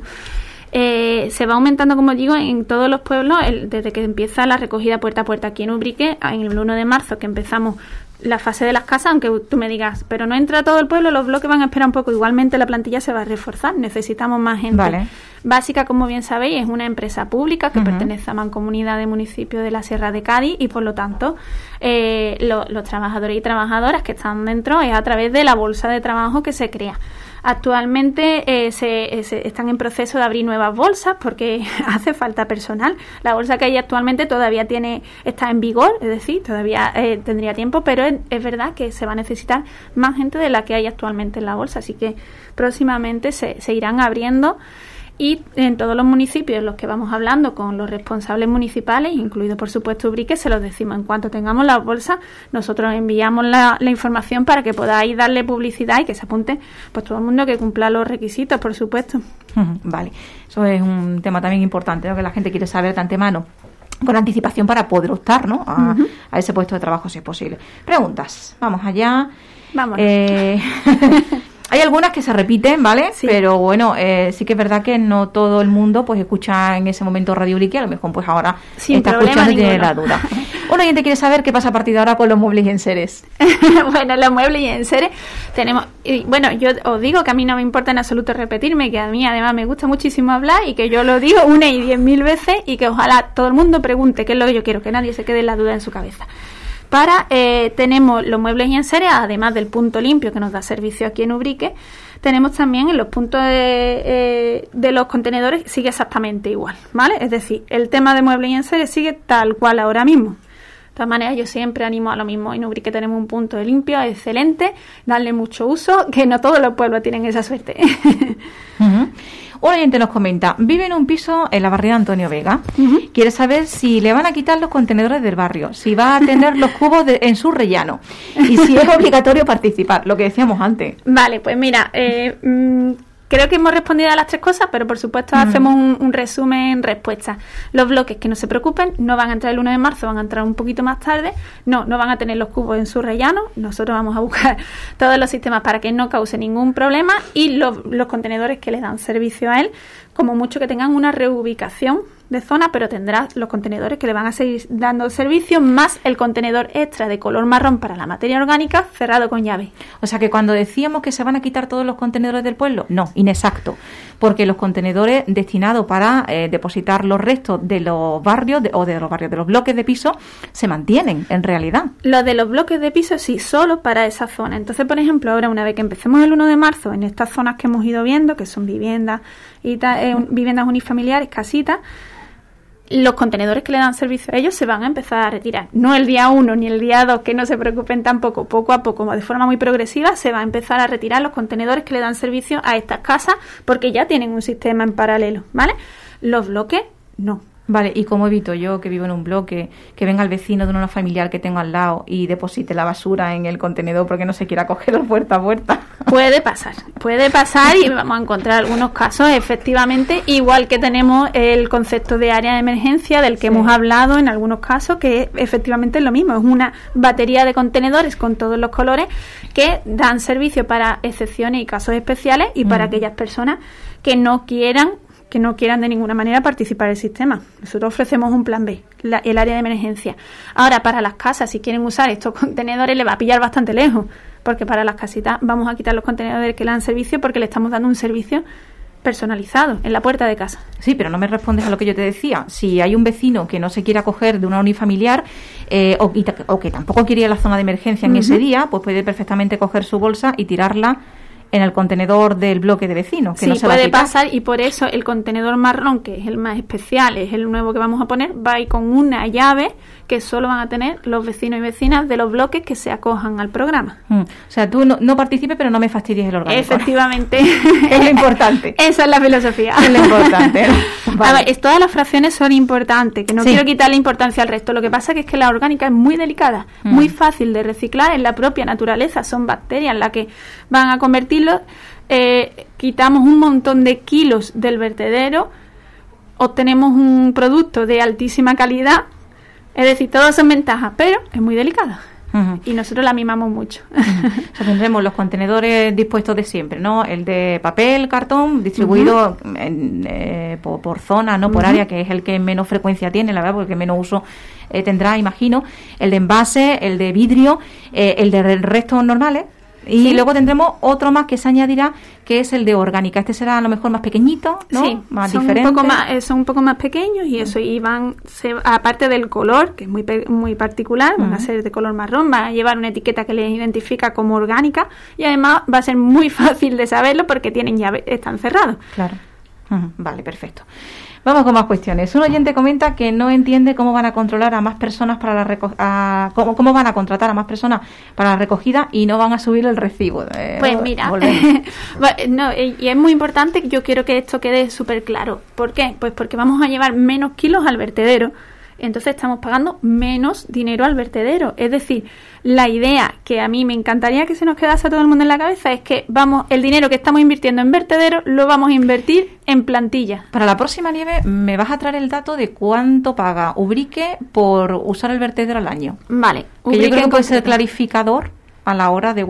Se va aumentando, como digo, en todos los pueblos desde que empieza la recogida puerta a puerta. Aquí en Ubrique, en el 1 de marzo, que empezamos la fase de las casas, aunque tú me digas, pero no entra todo el pueblo, los bloques van a esperar un poco. Igualmente la plantilla se va a reforzar, necesitamos más gente. Vale. Básica, como bien sabéis, es una empresa pública que pertenece a Mancomunidad de Municipios de la Sierra de Cádiz y, por lo tanto, los trabajadores y trabajadoras que están dentro es a través de la bolsa de trabajo que se crea. Actualmente se están en proceso de abrir nuevas bolsas porque hace falta personal. La bolsa que hay actualmente todavía está en vigor, es decir, todavía tendría tiempo, pero es verdad que se va a necesitar más gente de la que hay actualmente en la bolsa, así que próximamente se irán abriendo. Y en todos los municipios en los que vamos hablando con los responsables municipales, incluido por supuesto Ubrique, se los decimos, en cuanto tengamos la bolsa, nosotros enviamos la información para que podáis darle publicidad y que se apunte pues todo el mundo que cumpla los requisitos, por supuesto. Vale, eso es un tema también importante, ¿no? Que la gente quiere saber de antemano, con anticipación, para poder optar, ¿no? a ese puesto de trabajo si es posible. Preguntas, vamos allá. Vámonos. Hay algunas que se repiten, ¿vale? Sí. Pero bueno, sí que es verdad que no todo el mundo pues escucha en ese momento Radio Ubrique, a lo mejor pues ahora sin está escuchando y tiene la duda. Un oyente quiere saber qué pasa a partir de ahora con los muebles y enseres. Bueno, los muebles y enseres tenemos... Bueno, yo os digo que a mí no me importa en absoluto repetirme, que a mí además me gusta muchísimo hablar y que yo lo digo 1 y 10.000 veces y que ojalá todo el mundo pregunte qué es lo que yo quiero, que nadie se quede la duda en su cabeza. Tenemos los muebles y enseres, además del punto limpio que nos da servicio aquí en Ubrique, tenemos también en los puntos de los contenedores, sigue exactamente igual, ¿vale? Es decir, el tema de muebles y enseres sigue tal cual ahora mismo. De todas maneras, yo siempre animo a lo mismo. En Ubrique tenemos un punto de limpio excelente, darle mucho uso, que no todos los pueblos tienen esa suerte. Un oyente nos comenta, vive en un piso en la barriada Antonio Vega. Quiere saber si le van a quitar los contenedores del barrio, si va a tener los cubos en su rellano y si es obligatorio participar, lo que decíamos antes. Vale, pues mira, creo que hemos respondido a las 3 cosas, pero por supuesto hacemos un resumen en respuesta. Los bloques, que no se preocupen, no van a entrar el 1 de marzo, van a entrar un poquito más tarde. No van a tener los cubos en su rellano. Nosotros vamos a buscar todos los sistemas para que no cause ningún problema. Y los contenedores que le dan servicio a él, como mucho que tengan una reubicación de zona, pero tendrá los contenedores que le van a seguir dando servicio, más el contenedor extra de color marrón para la materia orgánica cerrado con llave. O sea que cuando decíamos que se van a quitar todos los contenedores del pueblo, no, inexacto, porque los contenedores destinados para depositar los restos de los barrios de los bloques de piso se mantienen en realidad. Los de los bloques de piso sí, solo para esa zona. Entonces, por ejemplo, ahora una vez que empecemos el 1 de marzo en estas zonas que hemos ido viendo, que son viviendas y viviendas unifamiliares, casitas, los contenedores que le dan servicio a ellos se van a empezar a retirar. No el día 1 ni el día 2, que no se preocupen tampoco. Poco a poco, de forma muy progresiva, se va a empezar a retirar los contenedores que le dan servicio a estas casas porque ya tienen un sistema en paralelo, ¿vale? Los bloques, no. Vale, ¿y cómo evito yo, que vivo en un bloque, que venga el vecino de una familiar que tengo al lado y deposite la basura en el contenedor porque no se quiera cogerlo puerta a puerta? Puede pasar y vamos a encontrar algunos casos, efectivamente, igual que tenemos el concepto de área de emergencia del que hemos hablado en algunos casos, que efectivamente es lo mismo, es una batería de contenedores con todos los colores que dan servicio para excepciones y casos especiales y para aquellas personas que no quieran de ninguna manera participar del sistema. Nosotros ofrecemos un plan B, el área de emergencia. Ahora, para las casas, si quieren usar estos contenedores, le va a pillar bastante lejos, porque para las casitas vamos a quitar los contenedores que le dan servicio porque le estamos dando un servicio personalizado en la puerta de casa. Sí, pero no me respondes a lo que yo te decía. Si hay un vecino que no se quiera coger de una unifamiliar o que tampoco quiere ir a la zona de emergencia en ese día, pues puede perfectamente coger su bolsa y tirarla en el contenedor del bloque de vecinos. Que sí, no se va a puede quitar. pasar, y por eso el contenedor marrón, que es el más especial, es el nuevo que vamos a poner, va a ir con una llave que solo van a tener los vecinos y vecinas de los bloques que se acojan al programa. O sea, tú no participes, pero no me fastidies el orgánico. Efectivamente. Es lo importante. Esa es la filosofía. Es lo importante. Vale. A ver, todas las fracciones son importantes, que no quiero quitarle importancia al resto. Lo que pasa es que la orgánica es muy delicada, muy fácil de reciclar, en la propia naturaleza, son bacterias las que van a convertirlo. Quitamos un montón de kilos del vertedero, obtenemos un producto de altísima calidad, es decir, todas son ventajas, pero es muy delicada. Y nosotros la mimamos mucho. O sea, tendremos los contenedores dispuestos de siempre, ¿no? El de papel, cartón, distribuido por zona, no por área, que es el que menos frecuencia tiene, la verdad, porque el que menos uso tendrá, imagino. El de envase, el de vidrio, el de restos normales. Y luego tendremos otro más que se añadirá, que es el de orgánica. Este será a lo mejor más pequeñito, ¿no? Sí, más son diferente. Son un poco más pequeños, y eso, y aparte del color, que es muy particular, van a ser de color marrón, van a llevar una etiqueta que les identifica como orgánica, y además va a ser muy fácil de saberlo porque tienen llave, están cerrados. Claro. Vale, perfecto. Vamos con más cuestiones. Un oyente comenta que no entiende cómo van a controlar a más personas para la cómo van a contratar a más personas para la recogida y no van a subir el recibo. Pues mira, y es muy importante, yo quiero que esto quede súper claro. ¿Por qué? Pues porque vamos a llevar menos kilos al vertedero. Entonces estamos pagando menos dinero al vertedero. Es decir, la idea que a mí me encantaría que se nos quedase a todo el mundo en la cabeza es que el dinero que estamos invirtiendo en vertedero lo vamos a invertir en plantilla. Para la próxima, Nieve, me vas a traer el dato de cuánto paga Ubrique por usar el vertedero al año. Vale. Que yo creo que puede ser clarificador a la hora de,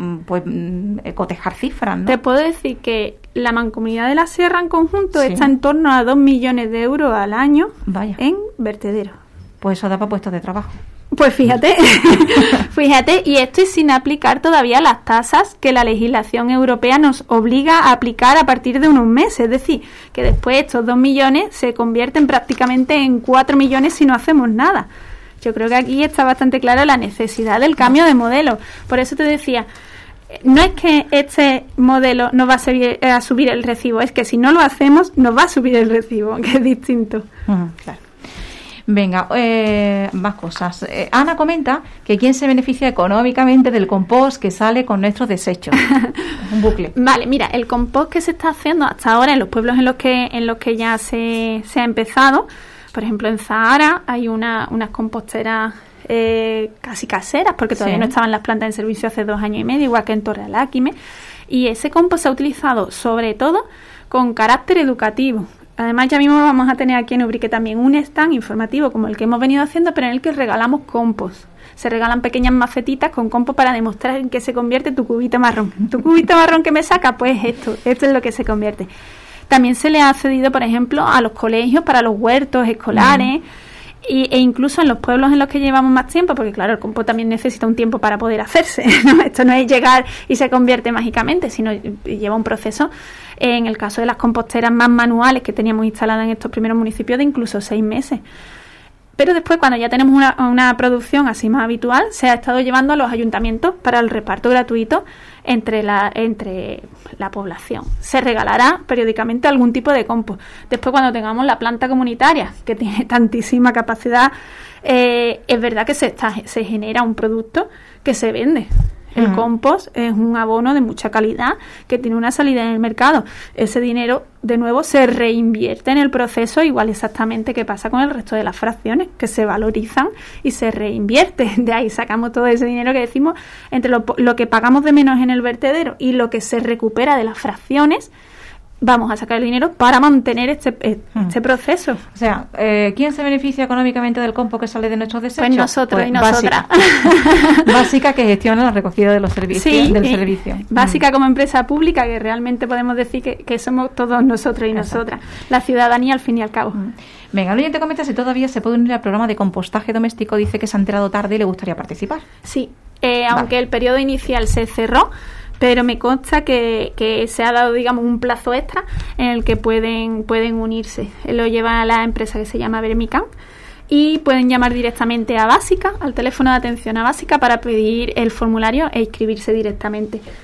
cotejar cifras, ¿no? Te puedo decir que la Mancomunidad de la Sierra en conjunto está en torno a 2 millones de euros al año. Vaya. En vertedero. Pues eso da para puestos de trabajo. Pues fíjate, y esto es sin aplicar todavía las tasas que la legislación europea nos obliga a aplicar a partir de unos meses. Es decir, que después estos 2 millones se convierten prácticamente en 4 millones si no hacemos nada. Yo creo que aquí está bastante clara la necesidad del cambio de modelo. Por eso te decía, no es que este modelo nos va a subir el recibo, es que si no lo hacemos nos va a subir el recibo, que es distinto. Claro. Venga, más cosas. Ana comenta que quién se beneficia económicamente del compost que sale con nuestros desechos. Es un bucle. Vale, mira, el compost que se está haciendo hasta ahora en los pueblos en los que ya se ha empezado, por ejemplo en Zahara hay unas composteras casi caseras, porque todavía no estaban las plantas en servicio hace 2 años y medio, igual que en Torrealquime, y ese compost se ha utilizado sobre todo con carácter educativo. Además, ya mismo vamos a tener aquí en Ubrique también un stand informativo como el que hemos venido haciendo, pero en el que regalamos compost. Se regalan pequeñas macetitas con compost para demostrar en qué se convierte tu cubito marrón. ¿Tu cubito marrón que me saca? Pues esto es lo que se convierte. También se le ha cedido, por ejemplo, a los colegios para los huertos escolares e incluso en los pueblos en los que llevamos más tiempo, porque claro, el compost también necesita un tiempo para poder hacerse, ¿no? Esto no es llegar y se convierte mágicamente, sino lleva un proceso. En el caso de las composteras más manuales que teníamos instaladas en estos primeros municipios, de incluso 6 meses. Pero después, cuando ya tenemos una producción así más habitual, se ha estado llevando a los ayuntamientos para el reparto gratuito entre la población. Se regalará periódicamente algún tipo de compost. Después, cuando tengamos la planta comunitaria, que tiene tantísima capacidad, es verdad que se genera un producto que se vende. El compost es un abono de mucha calidad que tiene una salida en el mercado. Ese dinero, de nuevo, se reinvierte en el proceso, igual exactamente que pasa con el resto de las fracciones, que se valorizan y se reinvierte. De ahí sacamos todo ese dinero que decimos, entre lo que pagamos de menos en el vertedero y lo que se recupera de las fracciones, vamos a sacar el dinero para mantener este proceso. O sea, ¿quién se beneficia económicamente del compost que sale de nuestros desechos? Pues nosotros y nosotras. Básica, que gestiona la recogida de los servicios del servicio. Básica como empresa pública, que realmente podemos decir que somos todos nosotros y nosotras. La ciudadanía, al fin y al cabo. Venga, el oyente comenta si todavía se puede unir al programa de compostaje doméstico. Dice que se ha enterado tarde y le gustaría participar. Sí, aunque el periodo inicial se cerró, pero me consta que se ha dado, digamos, un plazo extra en el que pueden unirse. Lo lleva a la empresa que se llama Vermicam y pueden llamar directamente a Básica, al teléfono de atención a Básica, para pedir el formulario e inscribirse directamente.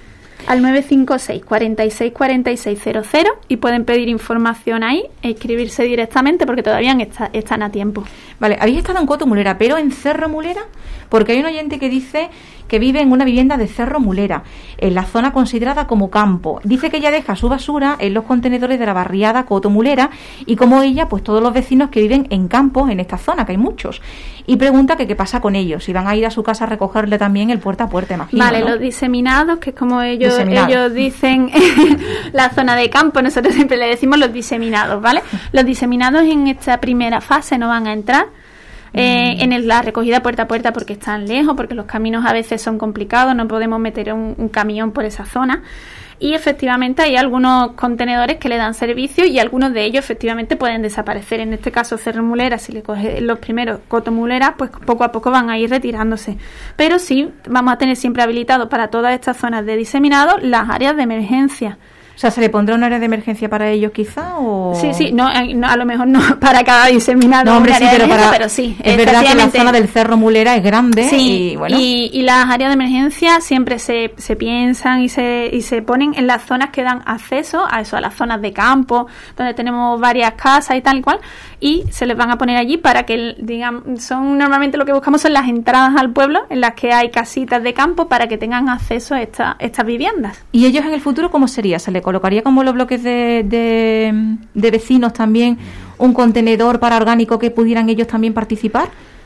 Al 956 46 46 00 y pueden pedir información ahí e inscribirse directamente porque todavía están a tiempo. Vale, habéis estado en Coto Mulera, pero en Cerro Mulera, porque hay un oyente que dice que vive en una vivienda de Cerro Mulera, en la zona considerada como campo. Dice que ella deja su basura en los contenedores de la barriada Coto Mulera y como ella, pues todos los vecinos que viven en campos en esta zona, que hay muchos. Y pregunta que qué pasa con ellos, si van a ir a su casa a recogerle también el puerta a puerta, imagino. Vale, ¿no? Los diseminados, que es como ellos dicen la zona de campo, nosotros siempre le decimos los diseminados, ¿vale? Los diseminados en esta primera fase no van a entrar en la recogida puerta a puerta porque están lejos, porque los caminos a veces son complicados, no podemos meter un camión por esa zona. Y efectivamente hay algunos contenedores que le dan servicio y algunos de ellos efectivamente pueden desaparecer. En este caso Cerro Mulera, si le coge los primeros Coto Mulera, pues poco a poco van a ir retirándose. Pero sí vamos a tener siempre habilitado para todas estas zonas de diseminado las áreas de emergencia. O sea, ¿se le pondrá un área de emergencia para ellos quizá? O... Sí, no, a lo mejor no para cada diseminado. No, hombre, sí, pero sí. Es verdad que la zona del Cerro Mulera es grande. Sí, y, bueno. y las áreas de emergencia siempre se piensan y se ponen en las zonas que dan acceso a eso, a las zonas de campo, donde tenemos varias casas y tal y cual, y se les van a poner allí para que, digamos, normalmente lo que buscamos son las entradas al pueblo en las que hay casitas de campo para que tengan acceso a estas viviendas. ¿Y ellos en el futuro cómo sería? ¿Se le colocaría como los bloques de vecinos también un contenedor para orgánico que pudieran ellos también participar?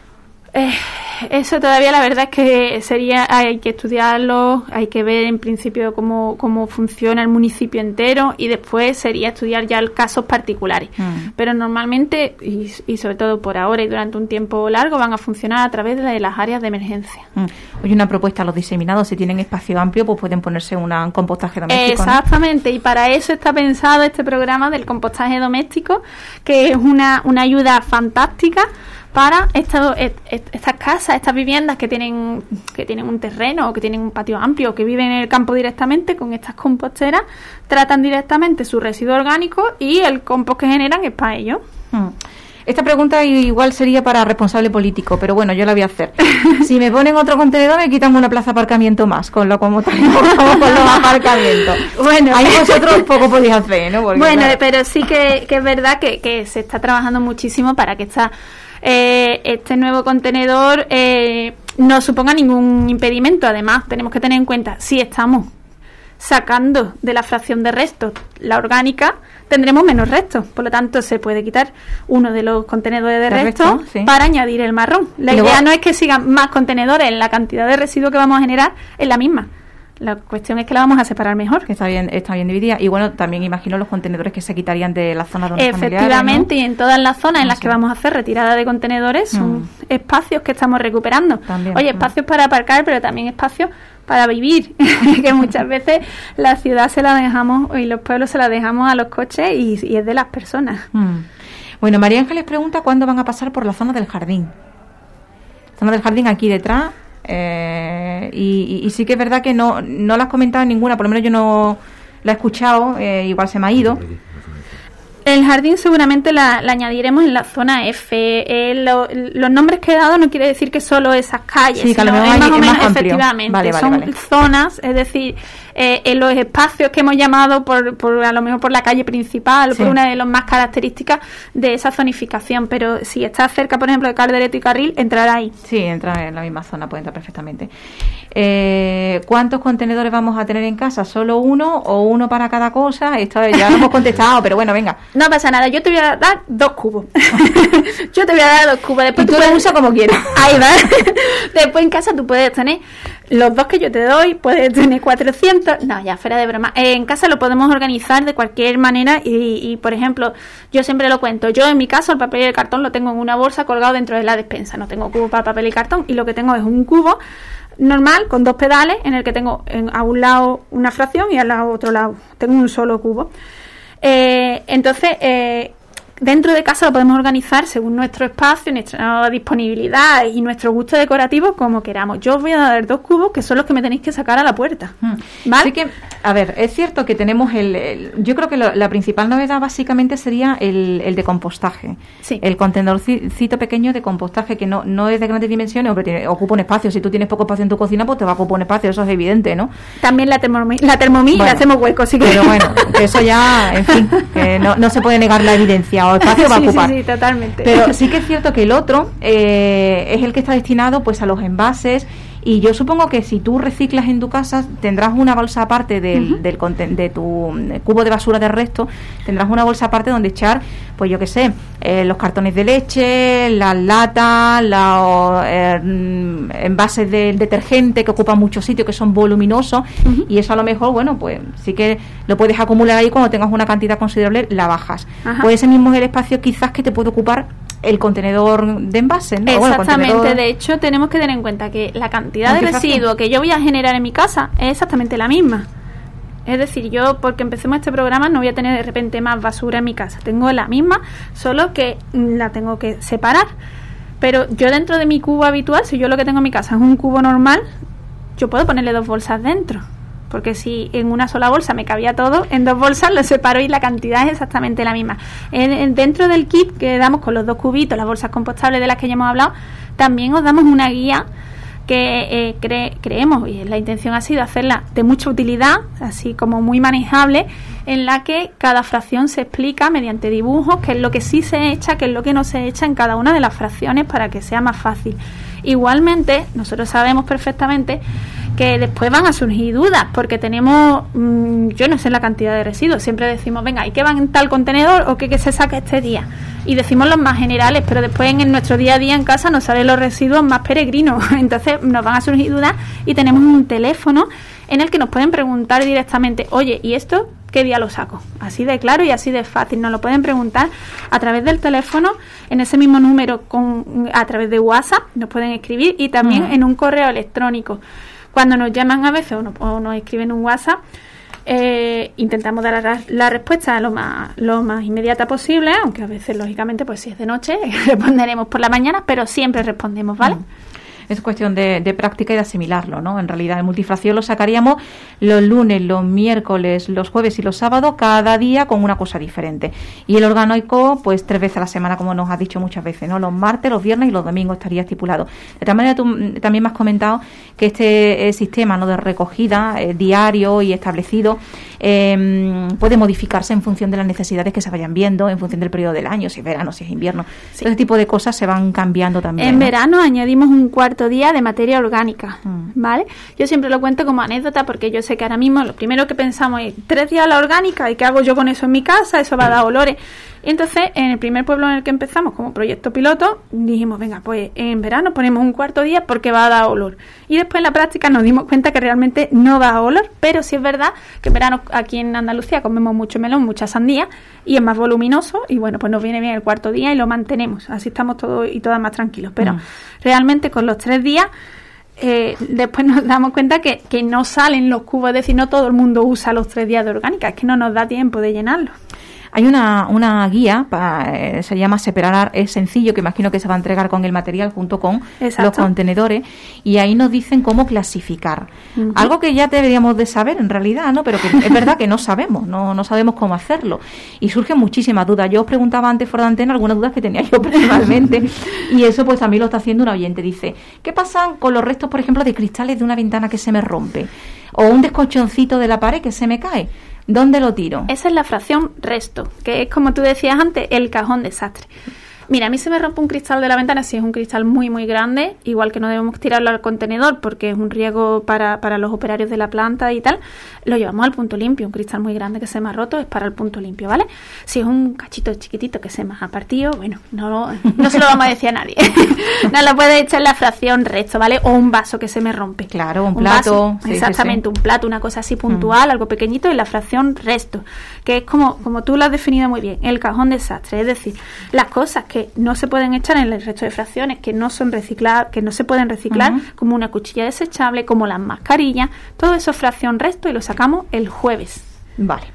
Eso todavía la verdad es que hay que estudiarlo, hay que ver en principio cómo funciona el municipio entero y después sería estudiar ya casos particulares. Pero normalmente, y sobre todo por ahora y durante un tiempo largo, van a funcionar a través de las áreas de emergencia. Oye, una propuesta a los diseminados, si tienen espacio amplio, pues pueden ponerse un compostaje doméstico. Exactamente, ¿no? Y para eso está pensado este programa del compostaje doméstico, que es una ayuda fantástica para estas casas, estas viviendas que tienen un terreno o que tienen un patio amplio o que viven en el campo directamente. Con estas composteras tratan directamente su residuo orgánico y el compost que generan es para ellos. Esta pregunta igual sería para responsable político, pero bueno, yo la voy a hacer. Si me ponen otro contenedor, me quitan una plaza de aparcamiento más, con lo como tenemos con los aparcamientos. Bueno, ahí vosotros poco podéis hacer, ¿no? Porque, bueno, claro. Pero sí que es verdad que se está trabajando muchísimo para que este nuevo contenedor no suponga ningún impedimento. Además, tenemos que tener en cuenta, si estamos sacando de la fracción de restos la orgánica, tendremos menos restos. Por lo tanto, se puede quitar uno de los contenedores de restos sí, para añadir el marrón. La idea no es que sigan más contenedores, la cantidad de residuos que vamos a generar es la misma. La cuestión es que la vamos a separar mejor. Que está bien dividida. Y bueno, también imagino los contenedores que se quitarían de la zona donde efectivamente, ¿no? Y en todas las zonas en las que vamos a hacer retirada de contenedores son espacios que estamos recuperando. También, espacios para aparcar, pero también espacios para vivir, que muchas veces la ciudad se la dejamos y los pueblos se la dejamos a los coches y es de las personas. Bueno, María Ángeles pregunta cuándo van a pasar por la zona del jardín. Zona del jardín aquí detrás. Y sí que es verdad que no la has comentado ninguna, por lo menos yo no la he escuchado, igual se me ha ido. El jardín seguramente la añadiremos en la zona F. Los nombres que he dado no quiere decir que solo esas calles, sí, sino es más o menos efectivamente. Son zonas, es decir, en los espacios que hemos llamado por a lo mejor por la calle principal, sí, por una de las más características de esa zonificación. Pero si está cerca, por ejemplo, de Caldereta y Carril, entrará ahí. Sí, entra en la misma zona, puede entrar perfectamente. ¿Cuántos contenedores vamos a tener en casa? ¿Solo uno o uno para cada cosa? Esto ya lo hemos contestado, pero bueno, venga. No pasa nada, yo te voy a dar 2 cubos. Después y tú lo usas como quieras. Ahí va. Después en casa tú puedes tener los 2 que yo te doy, puedes tener 400. No, ya fuera de broma. En casa lo podemos organizar de cualquier manera y por ejemplo, yo siempre lo cuento. Yo en mi caso el papel y el cartón lo tengo en una bolsa colgado dentro de la despensa. No tengo cubo para papel y cartón y lo que tengo es un cubo normal con 2 pedales en el que tengo a un lado una fracción y al otro lado tengo un solo cubo. Entonces, dentro de casa lo podemos organizar según nuestro espacio, nuestra disponibilidad y nuestro gusto decorativo como queramos. Yo os voy a dar 2 cubos que son los que me tenéis que sacar a la puerta, ¿vale? Así que, a ver, es cierto que tenemos yo creo que la principal novedad básicamente sería el de compostaje. Sí. El contenedorcito pequeño de compostaje que no es de grandes dimensiones, hombre, ocupa un espacio. Si tú tienes poco espacio en tu cocina, pues te va a ocupar un espacio, eso es evidente, ¿no? También la Thermomix bueno, le hacemos huecos, sí que... Pero bueno, que eso ya, en fin, que no se puede negar la evidencia, o espacio va a ocupar. Sí, totalmente. Pero sí que es cierto que el otro es el que está destinado pues a los envases, y yo supongo que si tú reciclas en tu casa tendrás una bolsa aparte de tu cubo de basura de resto, tendrás una bolsa aparte donde echar, pues yo qué sé, los cartones de leche, las latas, los envases del detergente que ocupan mucho sitio, que son voluminosos, y eso a lo mejor, bueno, pues sí que lo puedes acumular ahí, cuando tengas una cantidad considerable la bajas. Pues ese mismo es el espacio quizás que te puede ocupar el contenedor de envases, ¿no? Exactamente, de hecho tenemos que tener en cuenta que la cantidad de residuo que yo voy a generar en mi casa es exactamente la misma. Es decir, yo porque empecemos este programa no voy a tener de repente más basura en mi casa, tengo la misma, solo que la tengo que separar. Pero yo dentro de mi cubo habitual, si yo lo que tengo en mi casa es un cubo normal, yo puedo ponerle 2 bolsas dentro. Porque si en una sola bolsa me cabía todo, en 2 bolsas lo separo y la cantidad es exactamente la misma. Dentro del kit que damos con los 2 cubitos, las bolsas compostables de las que ya hemos hablado, también os damos una guía que creemos, y la intención ha sido hacerla de mucha utilidad, así como muy manejable, en la que cada fracción se explica mediante dibujos qué es lo que sí se echa, qué es lo que no se echa en cada una de las fracciones para que sea más fácil. Igualmente, nosotros sabemos perfectamente que después van a surgir dudas, porque tenemos, yo no sé la cantidad de residuos, siempre decimos, venga, ¿y qué van en tal contenedor o qué se saca este día? Y decimos los más generales, pero después en nuestro día a día en casa nos salen los residuos más peregrinos, entonces nos van a surgir dudas y tenemos un teléfono en el que nos pueden preguntar directamente, oye, ¿y esto qué día lo saco? Así de claro y así de fácil, nos lo pueden preguntar a través del teléfono, en ese mismo número, a través de WhatsApp, nos pueden escribir, y también en un correo electrónico. Cuando nos llaman a veces o nos escriben un WhatsApp, intentamos dar la respuesta lo más inmediata posible, aunque a veces, lógicamente, pues si es de noche, responderemos por la mañana, pero siempre respondemos, ¿vale? Es cuestión de práctica y de asimilarlo, ¿no? En realidad, el multifracción lo sacaríamos los lunes, los miércoles, los jueves y los sábados, cada día con una cosa diferente. Y el organoico, pues 3 veces a la semana, como nos has dicho muchas veces, ¿no? Los martes, los viernes y los domingos estaría estipulado. De tal manera, tú también me has comentado que este sistema, ¿no?, de recogida diario y establecido puede modificarse en función de las necesidades que se vayan viendo, en función del periodo del año, si es verano, si es invierno. Sí. Ese tipo de cosas se van cambiando también. En verano añadimos un cuarto día de materia orgánica, ¿vale? Yo siempre lo cuento como anécdota, porque yo sé que ahora mismo lo primero que pensamos es 3 días la orgánica, ¿y qué hago yo con eso en mi casa? Eso va a dar olores. Y entonces, en el primer pueblo en el que empezamos como proyecto piloto, dijimos, venga, pues en verano ponemos un cuarto día porque va a dar olor. Y después en la práctica nos dimos cuenta que realmente no da olor, pero sí es verdad que en verano aquí en Andalucía comemos mucho melón, mucha sandía, y es más voluminoso, y bueno, pues nos viene bien el cuarto día y lo mantenemos. Así estamos todos y todas más tranquilos. Pero realmente con los 3 días... después nos damos cuenta que no salen los cubos, es decir, no todo el mundo usa los 3 días de orgánica, es que no nos da tiempo de llenarlo. Hay una guía, se llama Separar es sencillo, que imagino que se va a entregar con el material junto con los contenedores, y ahí nos dicen cómo clasificar. Algo que ya deberíamos de saber en realidad, ¿no? Pero que es verdad que no sabemos, no sabemos cómo hacerlo. Y surgen muchísimas dudas. Yo os preguntaba antes fuera de antena algunas dudas que tenía yo personalmente, y eso pues también lo está haciendo un oyente. Dice, ¿qué pasa con los restos, por ejemplo, de cristales de una ventana que se me rompe? O un descolchoncito de la pared que se me cae. ¿Dónde lo tiro? Esa es la fracción resto, que es, como tú decías antes, el cajón desastre. Mira, a mí se me rompe un cristal de la ventana, si es un cristal muy, muy grande, igual que no debemos tirarlo al contenedor porque es un riesgo para los operarios de la planta y tal, lo llevamos al punto limpio. Un cristal muy grande que se me ha roto es para el punto limpio, ¿vale? Si es un cachito chiquitito que se me ha partido, bueno, no se lo vamos a decir a nadie. No lo puede echar en la fracción resto, ¿vale? O un vaso que se me rompe. Claro, un plato. Vaso, sí, exactamente, sí. Un plato, una cosa así puntual, algo pequeñito, en la fracción resto, que es como tú lo has definido muy bien, el cajón desastre, es decir, las cosas que no se pueden echar en el resto de fracciones, que no son recicladas, que no se pueden reciclar, como una cuchilla desechable, como las mascarillas, todo eso es fracción resto y lo sacamos el jueves. Vale.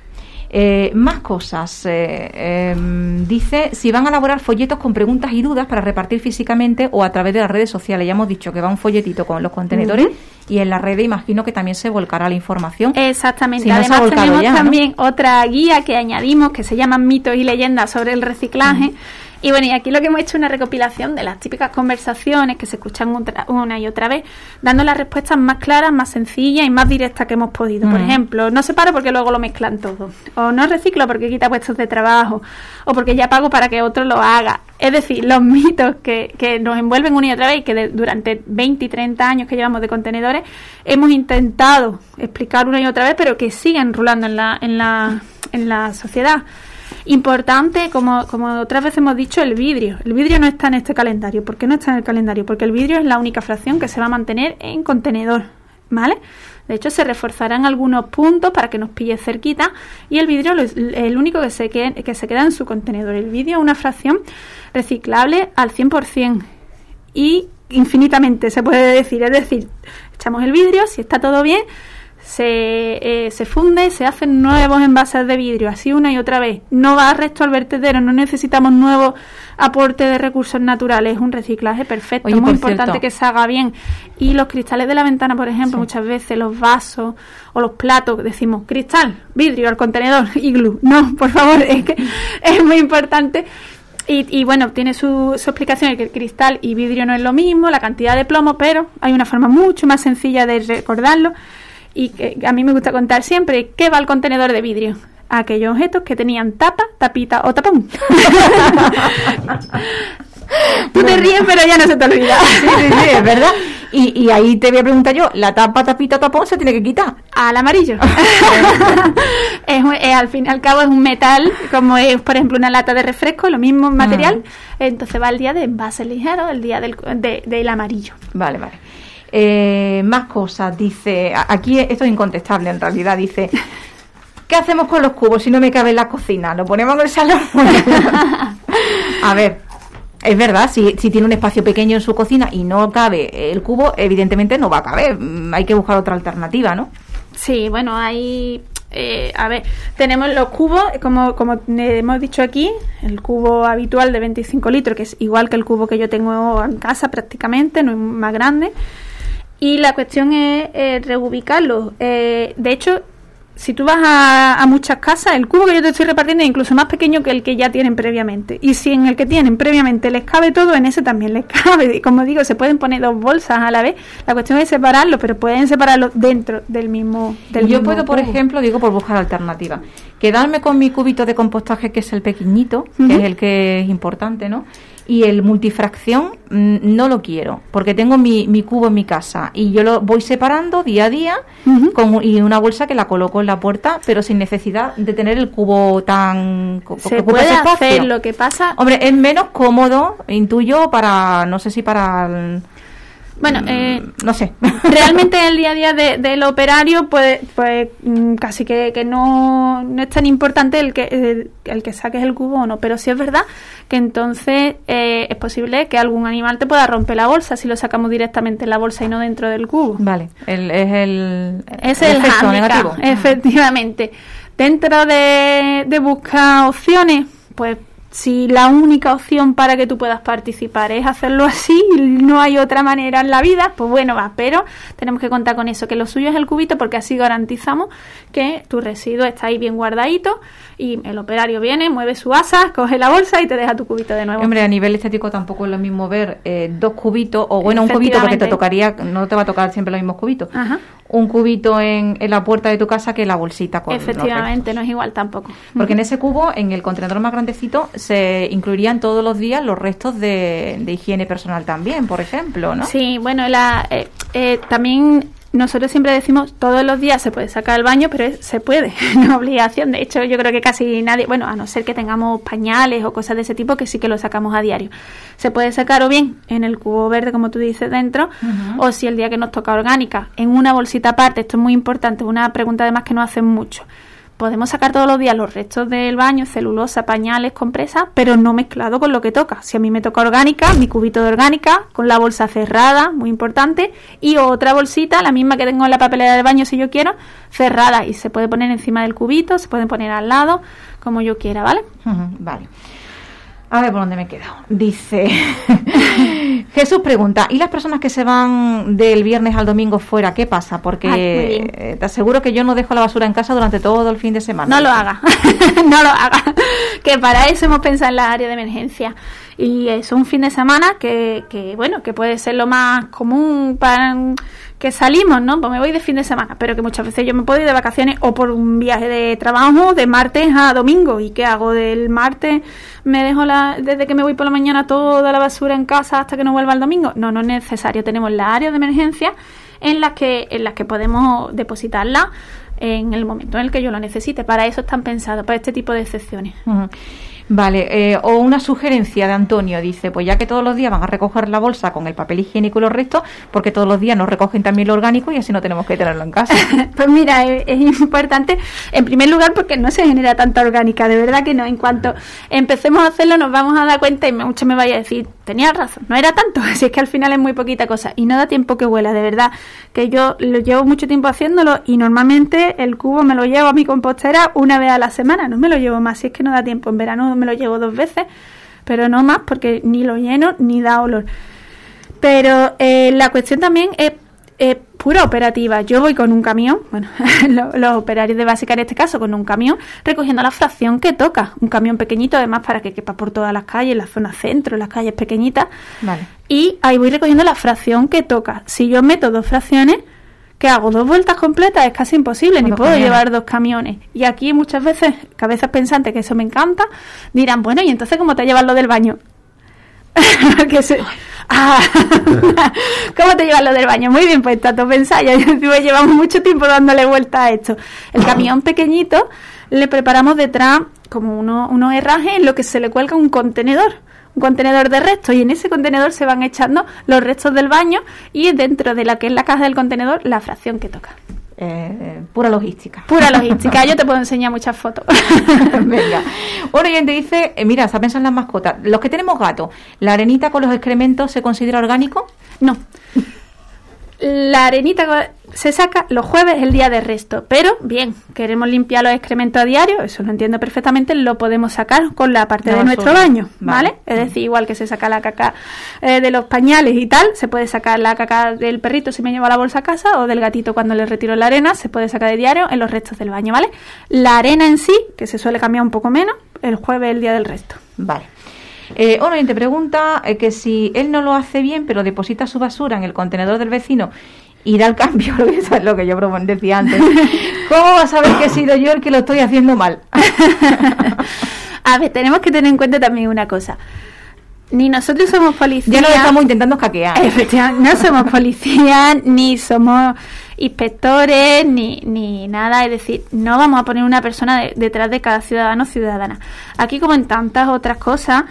Más cosas. Dice, si van a elaborar folletos con preguntas y dudas para repartir físicamente o a través de las redes sociales. Ya hemos dicho que va un folletito con los contenedores y en las redes imagino que también se volcará la información. Exactamente. Si no Además tenemos ya, también otra guía que añadimos que se llama Mitos y Leyendas sobre el reciclaje. Y bueno, y aquí lo que hemos hecho es una recopilación de las típicas conversaciones que se escuchan una y otra vez, dando las respuestas más claras, más sencillas y más directas que hemos podido. Por ejemplo, no separo porque luego lo mezclan todo. O no reciclo porque quita puestos de trabajo. O porque ya pago para que otro lo haga. Es decir, los mitos que nos envuelven una y otra vez y que durante 20 y 30 años que llevamos de contenedores hemos intentado explicar una y otra vez, pero que siguen rulando en la sociedad. Importante, como otras veces hemos dicho, el vidrio. El vidrio no está en este calendario. ¿Por qué no está en el calendario? Porque el vidrio es la única fracción que se va a mantener en contenedor, ¿vale? De hecho, se reforzarán algunos puntos para que nos pille cerquita y el vidrio es el único que se queda en su contenedor. El vidrio es una fracción reciclable al 100% y infinitamente, se puede decir. Es decir, echamos el vidrio, si está todo bien, se funde y se hacen nuevos envases de vidrio, así una y otra vez. No va resto al vertedero, no necesitamos nuevo aporte de recursos naturales, es un reciclaje perfecto. Oye, muy importante que se haga bien. Y los cristales de la ventana, por ejemplo, muchas veces los vasos o los platos, decimos cristal, vidrio al contenedor, iglú. No, por favor, es que es muy importante. Y bueno, tiene su explicación, que el cristal y vidrio no es lo mismo, la cantidad de plomo, pero hay una forma mucho más sencilla de recordarlo. Y que a mí me gusta contar siempre qué va al contenedor de vidrio. Aquellos objetos que tenían tapa, tapita o tapón. Tú te ríes, pero ya no se te olvida. Sí, es verdad. Y ahí te voy a preguntar yo, ¿la tapa, tapita o tapón se tiene que quitar? Al amarillo. Al fin y al cabo es un metal, como es, por ejemplo, una lata de refresco, lo mismo material. Entonces va el día de envases ligeros, el día del amarillo. Vale. Más cosas, dice, aquí esto es incontestable en realidad, dice, ¿qué hacemos con los cubos si no me cabe en la cocina? ¿Lo ponemos en el salón? A ver, es verdad, si tiene un espacio pequeño en su cocina y no cabe el cubo, evidentemente no va a caber, hay que buscar otra alternativa, ¿no? Sí, bueno, hay... a ver, tenemos los cubos, como hemos dicho aquí, el cubo habitual de 25 litros, que es igual que el cubo que yo tengo en casa prácticamente, no es más grande. Y la cuestión es reubicarlo. De hecho, si tú vas a muchas casas, el cubo que yo te estoy repartiendo es incluso más pequeño que el que ya tienen previamente. Y si en el que tienen previamente les cabe todo, en ese también les cabe. Y como digo, se pueden poner dos bolsas a la vez. La cuestión es separarlo, pero pueden separarlo dentro del mismo Yo puedo, por cubo. ejemplo, digo por buscar alternativas, quedarme con mi cubito de compostaje, que es el pequeñito, que es el que es importante, ¿no? Y el multifracción no lo quiero, porque tengo mi cubo en mi casa y yo lo voy separando día a día y una bolsa que la coloco en la puerta, pero sin necesidad de tener el cubo tan... Se puede hacer, lo que pasa... Hombre, es menos cómodo, intuyo, para, no sé si para... Bueno, no sé. Realmente el día a día del operario, pues casi que no es tan importante el que saques el cubo o no, pero sí es verdad que entonces es posible que algún animal te pueda romper la bolsa si lo sacamos directamente en la bolsa y no dentro del cubo. Vale, es el efecto negativo. Efectivamente. Dentro de buscar opciones, pues si la única opción para que tú puedas participar es hacerlo así y no hay otra manera en la vida, pues bueno, va, pero tenemos que contar con eso, que lo suyo es el cubito, porque así garantizamos que tu residuo está ahí bien guardadito y el operario viene, mueve su asa, coge la bolsa y te deja tu cubito de nuevo. Hombre, a nivel estético tampoco es lo mismo ver dos cubitos, o bueno, un cubito, porque te tocaría, no te va a tocar siempre los mismos cubitos. Ajá. Un cubito en la puerta de tu casa que la bolsita con efectivamente, no es igual tampoco. Porque en ese cubo, en el contenedor más grandecito, se incluirían todos los días los restos de higiene personal también, por ejemplo, ¿no? Sí, bueno, también nosotros siempre decimos todos los días se puede sacar al baño, pero se puede, no es obligación. De hecho, yo creo que casi nadie, bueno, a no ser que tengamos pañales o cosas de ese tipo, que sí que lo sacamos a diario. Se puede sacar o bien en el cubo verde, como tú dices, dentro, o si el día que nos toca orgánica, en una bolsita aparte. Esto es muy importante, es una pregunta además que nos hacen mucho. podemos sacar todos los días los restos del baño, celulosa, pañales, compresas, pero no mezclado con lo que toca. Si a mí me toca orgánica, mi cubito de orgánica, con la bolsa cerrada, muy importante, y otra bolsita, la misma que tengo en la papelera del baño si yo quiero, cerrada, y se puede poner encima del cubito, se puede poner al lado, como yo quiera, ¿vale? Vale. A ver por dónde me he quedado. Dice Jesús pregunta, ¿y las personas que se van del viernes al domingo fuera, qué pasa? Porque te aseguro que yo no dejo la basura en casa durante todo el fin de semana. No lo haga, no lo haga, que para eso hemos pensado en la área de emergencia. Y es un fin de semana que puede ser lo más común para que salimos, ¿no? Pues me voy de fin de semana, pero que muchas veces yo me puedo ir de vacaciones o por un viaje de trabajo de martes a domingo. ¿Y qué hago? Del martes me dejo desde que me voy por la mañana toda la basura en casa hasta que no vuelva el domingo. No, no es necesario. Tenemos la área de emergencia en las que podemos depositarla en el momento en el que yo lo necesite. Para eso están pensados, para este tipo de excepciones. Vale, o una sugerencia de Antonio, dice, pues ya que todos los días van a recoger la bolsa con el papel higiénico y los restos, porque todos los días nos recogen también lo orgánico y así no tenemos que tenerlo en casa. Pues mira, es importante, en primer lugar, porque no se genera tanta orgánica, de verdad que no. En cuanto empecemos a hacerlo nos vamos a dar cuenta y mucho me vaya a decir, tenía razón, no era tanto, así es que al final es muy poquita cosa y no da tiempo que huela, de verdad, que yo lo llevo mucho tiempo haciéndolo y normalmente el cubo me lo llevo a mi compostera una vez a la semana, no me lo llevo más, si es que no da tiempo. En verano me lo llevo 2 veces, pero no más porque ni lo lleno ni da olor. Pero la cuestión también es pura operativa. Yo voy con un camión, bueno, los operarios de básica en este caso, con un camión recogiendo la fracción que toca. Un camión pequeñito además para que quepa por todas las calles, la zona centro, las calles pequeñitas. Vale. Y ahí voy recogiendo la fracción que toca. Si yo meto 2 fracciones, ¿qué hago? 2 vueltas completas, es casi imposible, ni puedo llevar 2 camiones. Y aquí muchas veces, cabezas pensantes, que eso me encanta, dirán, bueno, ¿y entonces cómo te llevas lo del baño? ¿Cómo te llevas lo del baño? Muy bien, pues está todo pensado. Llevamos mucho tiempo dándole vuelta a esto. El camión pequeñito le preparamos detrás como unos herrajes en lo que se le cuelga un contenedor de restos, y en ese contenedor se van echando los restos del baño y dentro de la que es la caja del contenedor la fracción que toca. Pura logística. Yo te puedo enseñar muchas fotos. Venga. Un oyente dice, mira, está pensando en las mascotas. Los que tenemos gatos, ¿la arenita con los excrementos se considera orgánico? No. La arenita se saca los jueves, el día de resto, pero bien, queremos limpiar los excrementos a diario, eso lo entiendo perfectamente, lo podemos sacar con la parte de nuestro baño, ¿vale? Es decir, igual que se saca la caca de los pañales y tal, se puede sacar la caca del perrito si me lleva la bolsa a casa, o del gatito cuando le retiro la arena, se puede sacar de diario en los restos del baño, ¿vale? La arena en sí, que se suele cambiar un poco menos, el jueves, el día del resto. Vale. Un oyente pregunta que si él no lo hace bien, pero deposita su basura en el contenedor del vecino y da el cambio, eso es lo que yo decía antes. ¿Cómo va a saber que he sido yo el que lo estoy haciendo mal? A ver, tenemos que tener en cuenta también una cosa. Ni nosotros somos policías. Ya nos estamos intentando hackear. Efectivamente, no somos policías, ni somos inspectores, ni nada. Es decir, no vamos a poner una persona detrás de cada ciudadano o ciudadana. Aquí, como en tantas otras cosas,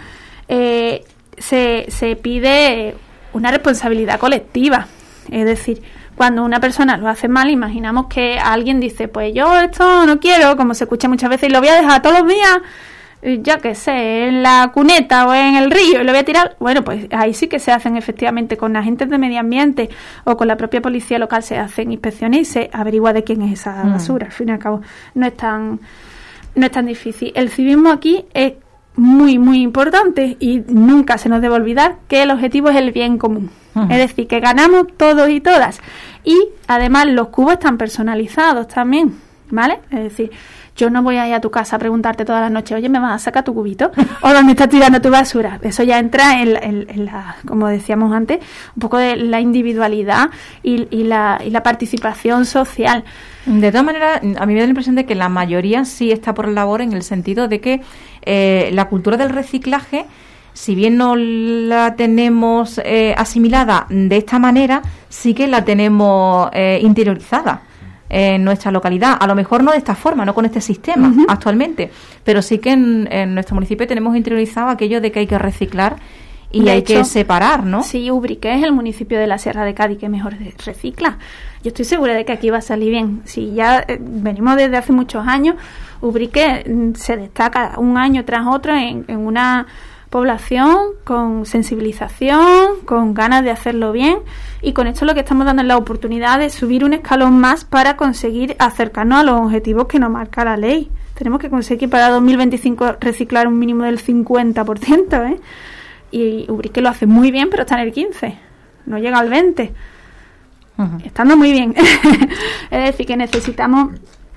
se pide una responsabilidad colectiva. Es decir, cuando una persona lo hace mal, imaginamos que alguien dice, pues yo esto no quiero, como se escucha muchas veces, y lo voy a dejar todos los días, ya que sé, en la cuneta o en el río, y lo voy a tirar. Bueno, pues ahí sí que se hacen efectivamente con agentes de medio ambiente o con la propia policía local, se hacen inspecciones y se averigua de quién es esa basura. Al fin y al cabo, no es tan difícil. El civismo aquí es muy, muy importante y nunca se nos debe olvidar que el objetivo es el bien común. Es decir, que ganamos todos y todas. Y además los cubos están personalizados también, ¿vale? Es decir, yo no voy a ir a tu casa a preguntarte todas las noches, oye, ¿me vas a sacar tu cubito? ¿O dónde estás tirando tu basura? Eso ya entra en la, como decíamos antes, un poco de la individualidad y la participación social. De todas maneras, a mí me da la impresión de que la mayoría sí está por la labor, en el sentido de que la cultura del reciclaje, si bien no la tenemos asimilada de esta manera, sí que la tenemos interiorizada en nuestra localidad. A lo mejor no de esta forma, no con este sistema actualmente, pero sí que en nuestro municipio tenemos interiorizado aquello de que hay que reciclar y hay que separar, ¿no? Sí, Ubrique es el municipio de la Sierra de Cádiz que mejor recicla. Yo estoy segura de que aquí va a salir bien. Si ya venimos desde hace muchos años, Ubrique se destaca un año tras otro en una población con sensibilización, con ganas de hacerlo bien, y con esto lo que estamos dando es la oportunidad de subir un escalón más para conseguir acercarnos a los objetivos que nos marca la ley. Tenemos que conseguir para 2025 reciclar un mínimo del 50%, y Ubrique lo hace muy bien, pero está en el 15%, no llega al 20%, estando muy bien. Es decir, que necesitamos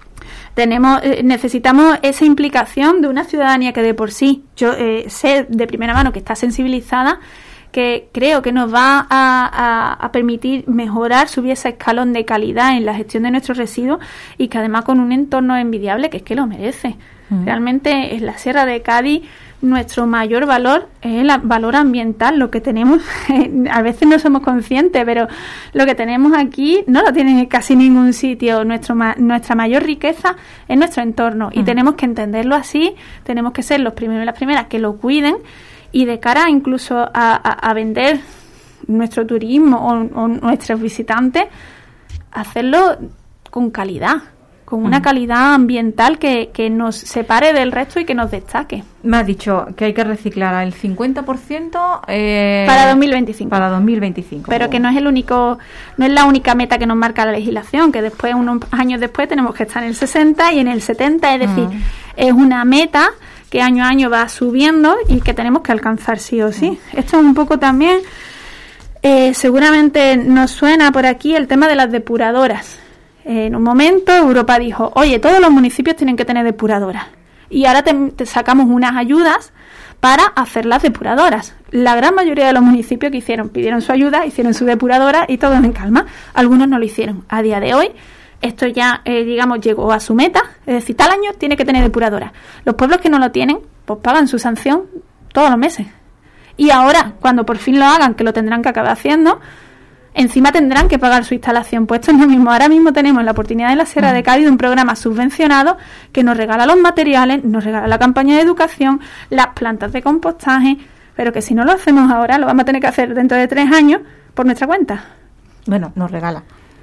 esa implicación de una ciudadanía que de por sí, yo sé de primera mano que está sensibilizada, que creo que nos va a permitir mejorar, subir ese escalón de calidad en la gestión de nuestros residuos, y que además con un entorno envidiable, que es que lo merece. Realmente en la Sierra de Cádiz nuestro mayor valor es el valor ambiental, lo que tenemos, a veces no somos conscientes, pero lo que tenemos aquí no lo tiene en casi ningún sitio. Nuestra mayor riqueza es nuestro entorno, y tenemos que entenderlo así, tenemos que ser los primeros y las primeras que lo cuiden, y de cara incluso a vender nuestro turismo o nuestros visitantes, hacerlo con calidad, con una calidad ambiental que nos separe del resto y que nos destaque. Me has dicho que hay que reciclar al 50% para 2025. Para 2025. Pero que no es la única meta que nos marca la legislación, que después, unos años después, tenemos que estar en el 60 y en el 70, es decir, es una meta que año a año va subiendo y que tenemos que alcanzar sí o sí. Esto es un poco también, seguramente nos suena por aquí el tema de las depuradoras. En un momento Europa dijo, oye, todos los municipios tienen que tener depuradoras, y ahora te sacamos unas ayudas para hacer las depuradoras. La gran mayoría de los municipios que pidieron su ayuda, hicieron su depuradora y todo en calma. Algunos no lo hicieron. A día de hoy esto ya, llegó a su meta, es decir, tal año tiene que tener depuradora. Los pueblos que no lo tienen, pues pagan su sanción todos los meses. Y ahora, cuando por fin lo hagan, que lo tendrán que acabar haciendo, encima tendrán que pagar su instalación. Pues esto es lo mismo. Ahora mismo tenemos la oportunidad en la Sierra de Cádiz de un programa subvencionado que nos regala los materiales, nos regala la campaña de educación, las plantas de compostaje, pero que si no lo hacemos ahora, lo vamos a tener que hacer dentro de 3 años por nuestra cuenta. Bueno, nos regala.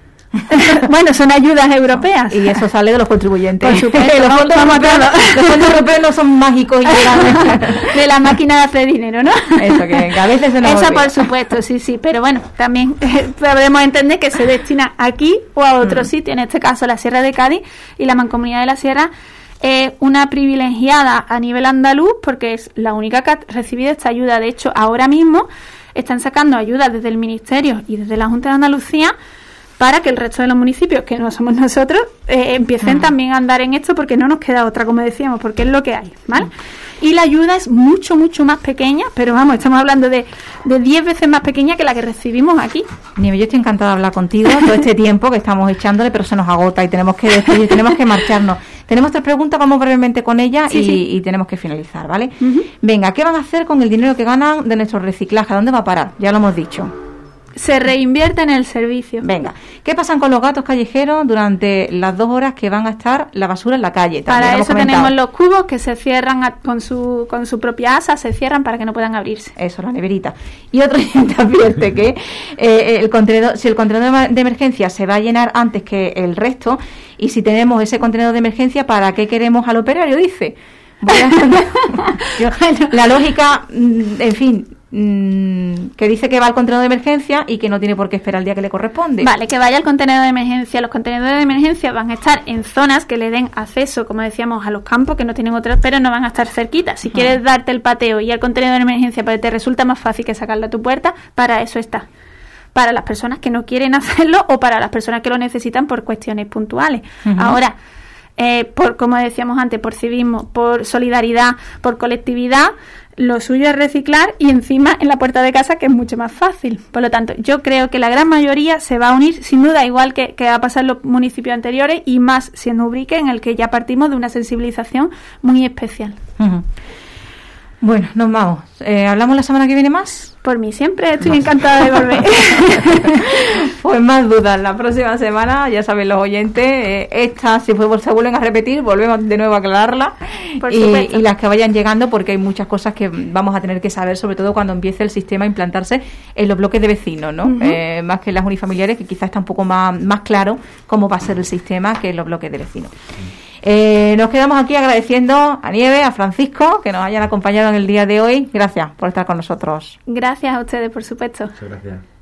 Bueno, son ayudas europeas. Y eso sale de los contribuyentes. Por supuesto, los fondos europeos no son mágicos y llegan de la máquina de hacer dinero, ¿no? Eso, que a veces se nos olvida. Por supuesto, sí. Pero bueno, también podemos entender que se destina aquí o a otro sitio, en este caso la Sierra de Cádiz, y la Mancomunidad de la Sierra es una privilegiada a nivel andaluz porque es la única que ha recibido esta ayuda. De hecho, ahora mismo están sacando ayudas desde el Ministerio y desde la Junta de Andalucía para que el resto de los municipios, que no somos nosotros, empiecen también a andar en esto, porque no nos queda otra, como decíamos, porque es lo que hay, ¿vale? Y la ayuda es mucho, mucho más pequeña, pero vamos, estamos hablando de 10 veces más pequeña que la que recibimos aquí. Nieves, yo estoy encantada de hablar contigo todo este tiempo que estamos echándole, pero se nos agota y tenemos que despedir, tenemos que marcharnos. Tenemos 3 preguntas, vamos brevemente con ellas y tenemos que finalizar, ¿vale? Venga, ¿qué van a hacer con el dinero que ganan de nuestro reciclaje? ¿A dónde va a parar? Ya lo hemos dicho. Se reinvierte en el servicio. Venga, ¿qué pasan con los gatos callejeros durante las 2 horas que van a estar la basura en la calle? Para eso tenemos los cubos que se cierran con su propia asa, se cierran para que no puedan abrirse. Eso, la neverita. Y otro te advierte que si el contenedor de emergencia se va a llenar antes que el resto, y si tenemos ese contenedor de emergencia, ¿para qué queremos al operario? Dice. La lógica, en fin, que dice que va al contenedor de emergencia y que no tiene por qué esperar el día que le corresponde. Vale, que vaya al contenedor de emergencia. Los contenedores de emergencia van a estar en zonas que le den acceso, como decíamos, a los campos, que no tienen otros, pero no van a estar cerquitas. Si quieres darte el pateo y al contenedor de emergencia, pero te resulta más fácil que sacarlo a tu puerta, para eso está. Para las personas que no quieren hacerlo o para las personas que lo necesitan por cuestiones puntuales. Ahora, como decíamos antes, por civismo, por solidaridad, por colectividad, lo suyo es reciclar, y encima en la puerta de casa, que es mucho más fácil. Por lo tanto, yo creo que la gran mayoría se va a unir, sin duda, igual que va a pasar en los municipios anteriores, y más siendo Ubrique, en el que ya partimos de una sensibilización muy especial. Bueno, nos vamos. ¿Hablamos la semana que viene más? Por mí siempre, estoy encantada de volver. Pues más dudas, la próxima semana, ya saben los oyentes, estas si se vuelven a repetir, volvemos de nuevo a aclararlas y las que vayan llegando, porque hay muchas cosas que vamos a tener que saber, sobre todo cuando empiece el sistema a implantarse en los bloques de vecinos, ¿no? Uh-huh. Más que en las unifamiliares, que quizás está un poco más claro cómo va a ser el sistema que en los bloques de vecinos. Nos quedamos aquí agradeciendo a Nieves, a Francisco, que nos hayan acompañado en el día de hoy. Gracias por estar con nosotros. Gracias a ustedes, por supuesto. Muchas gracias.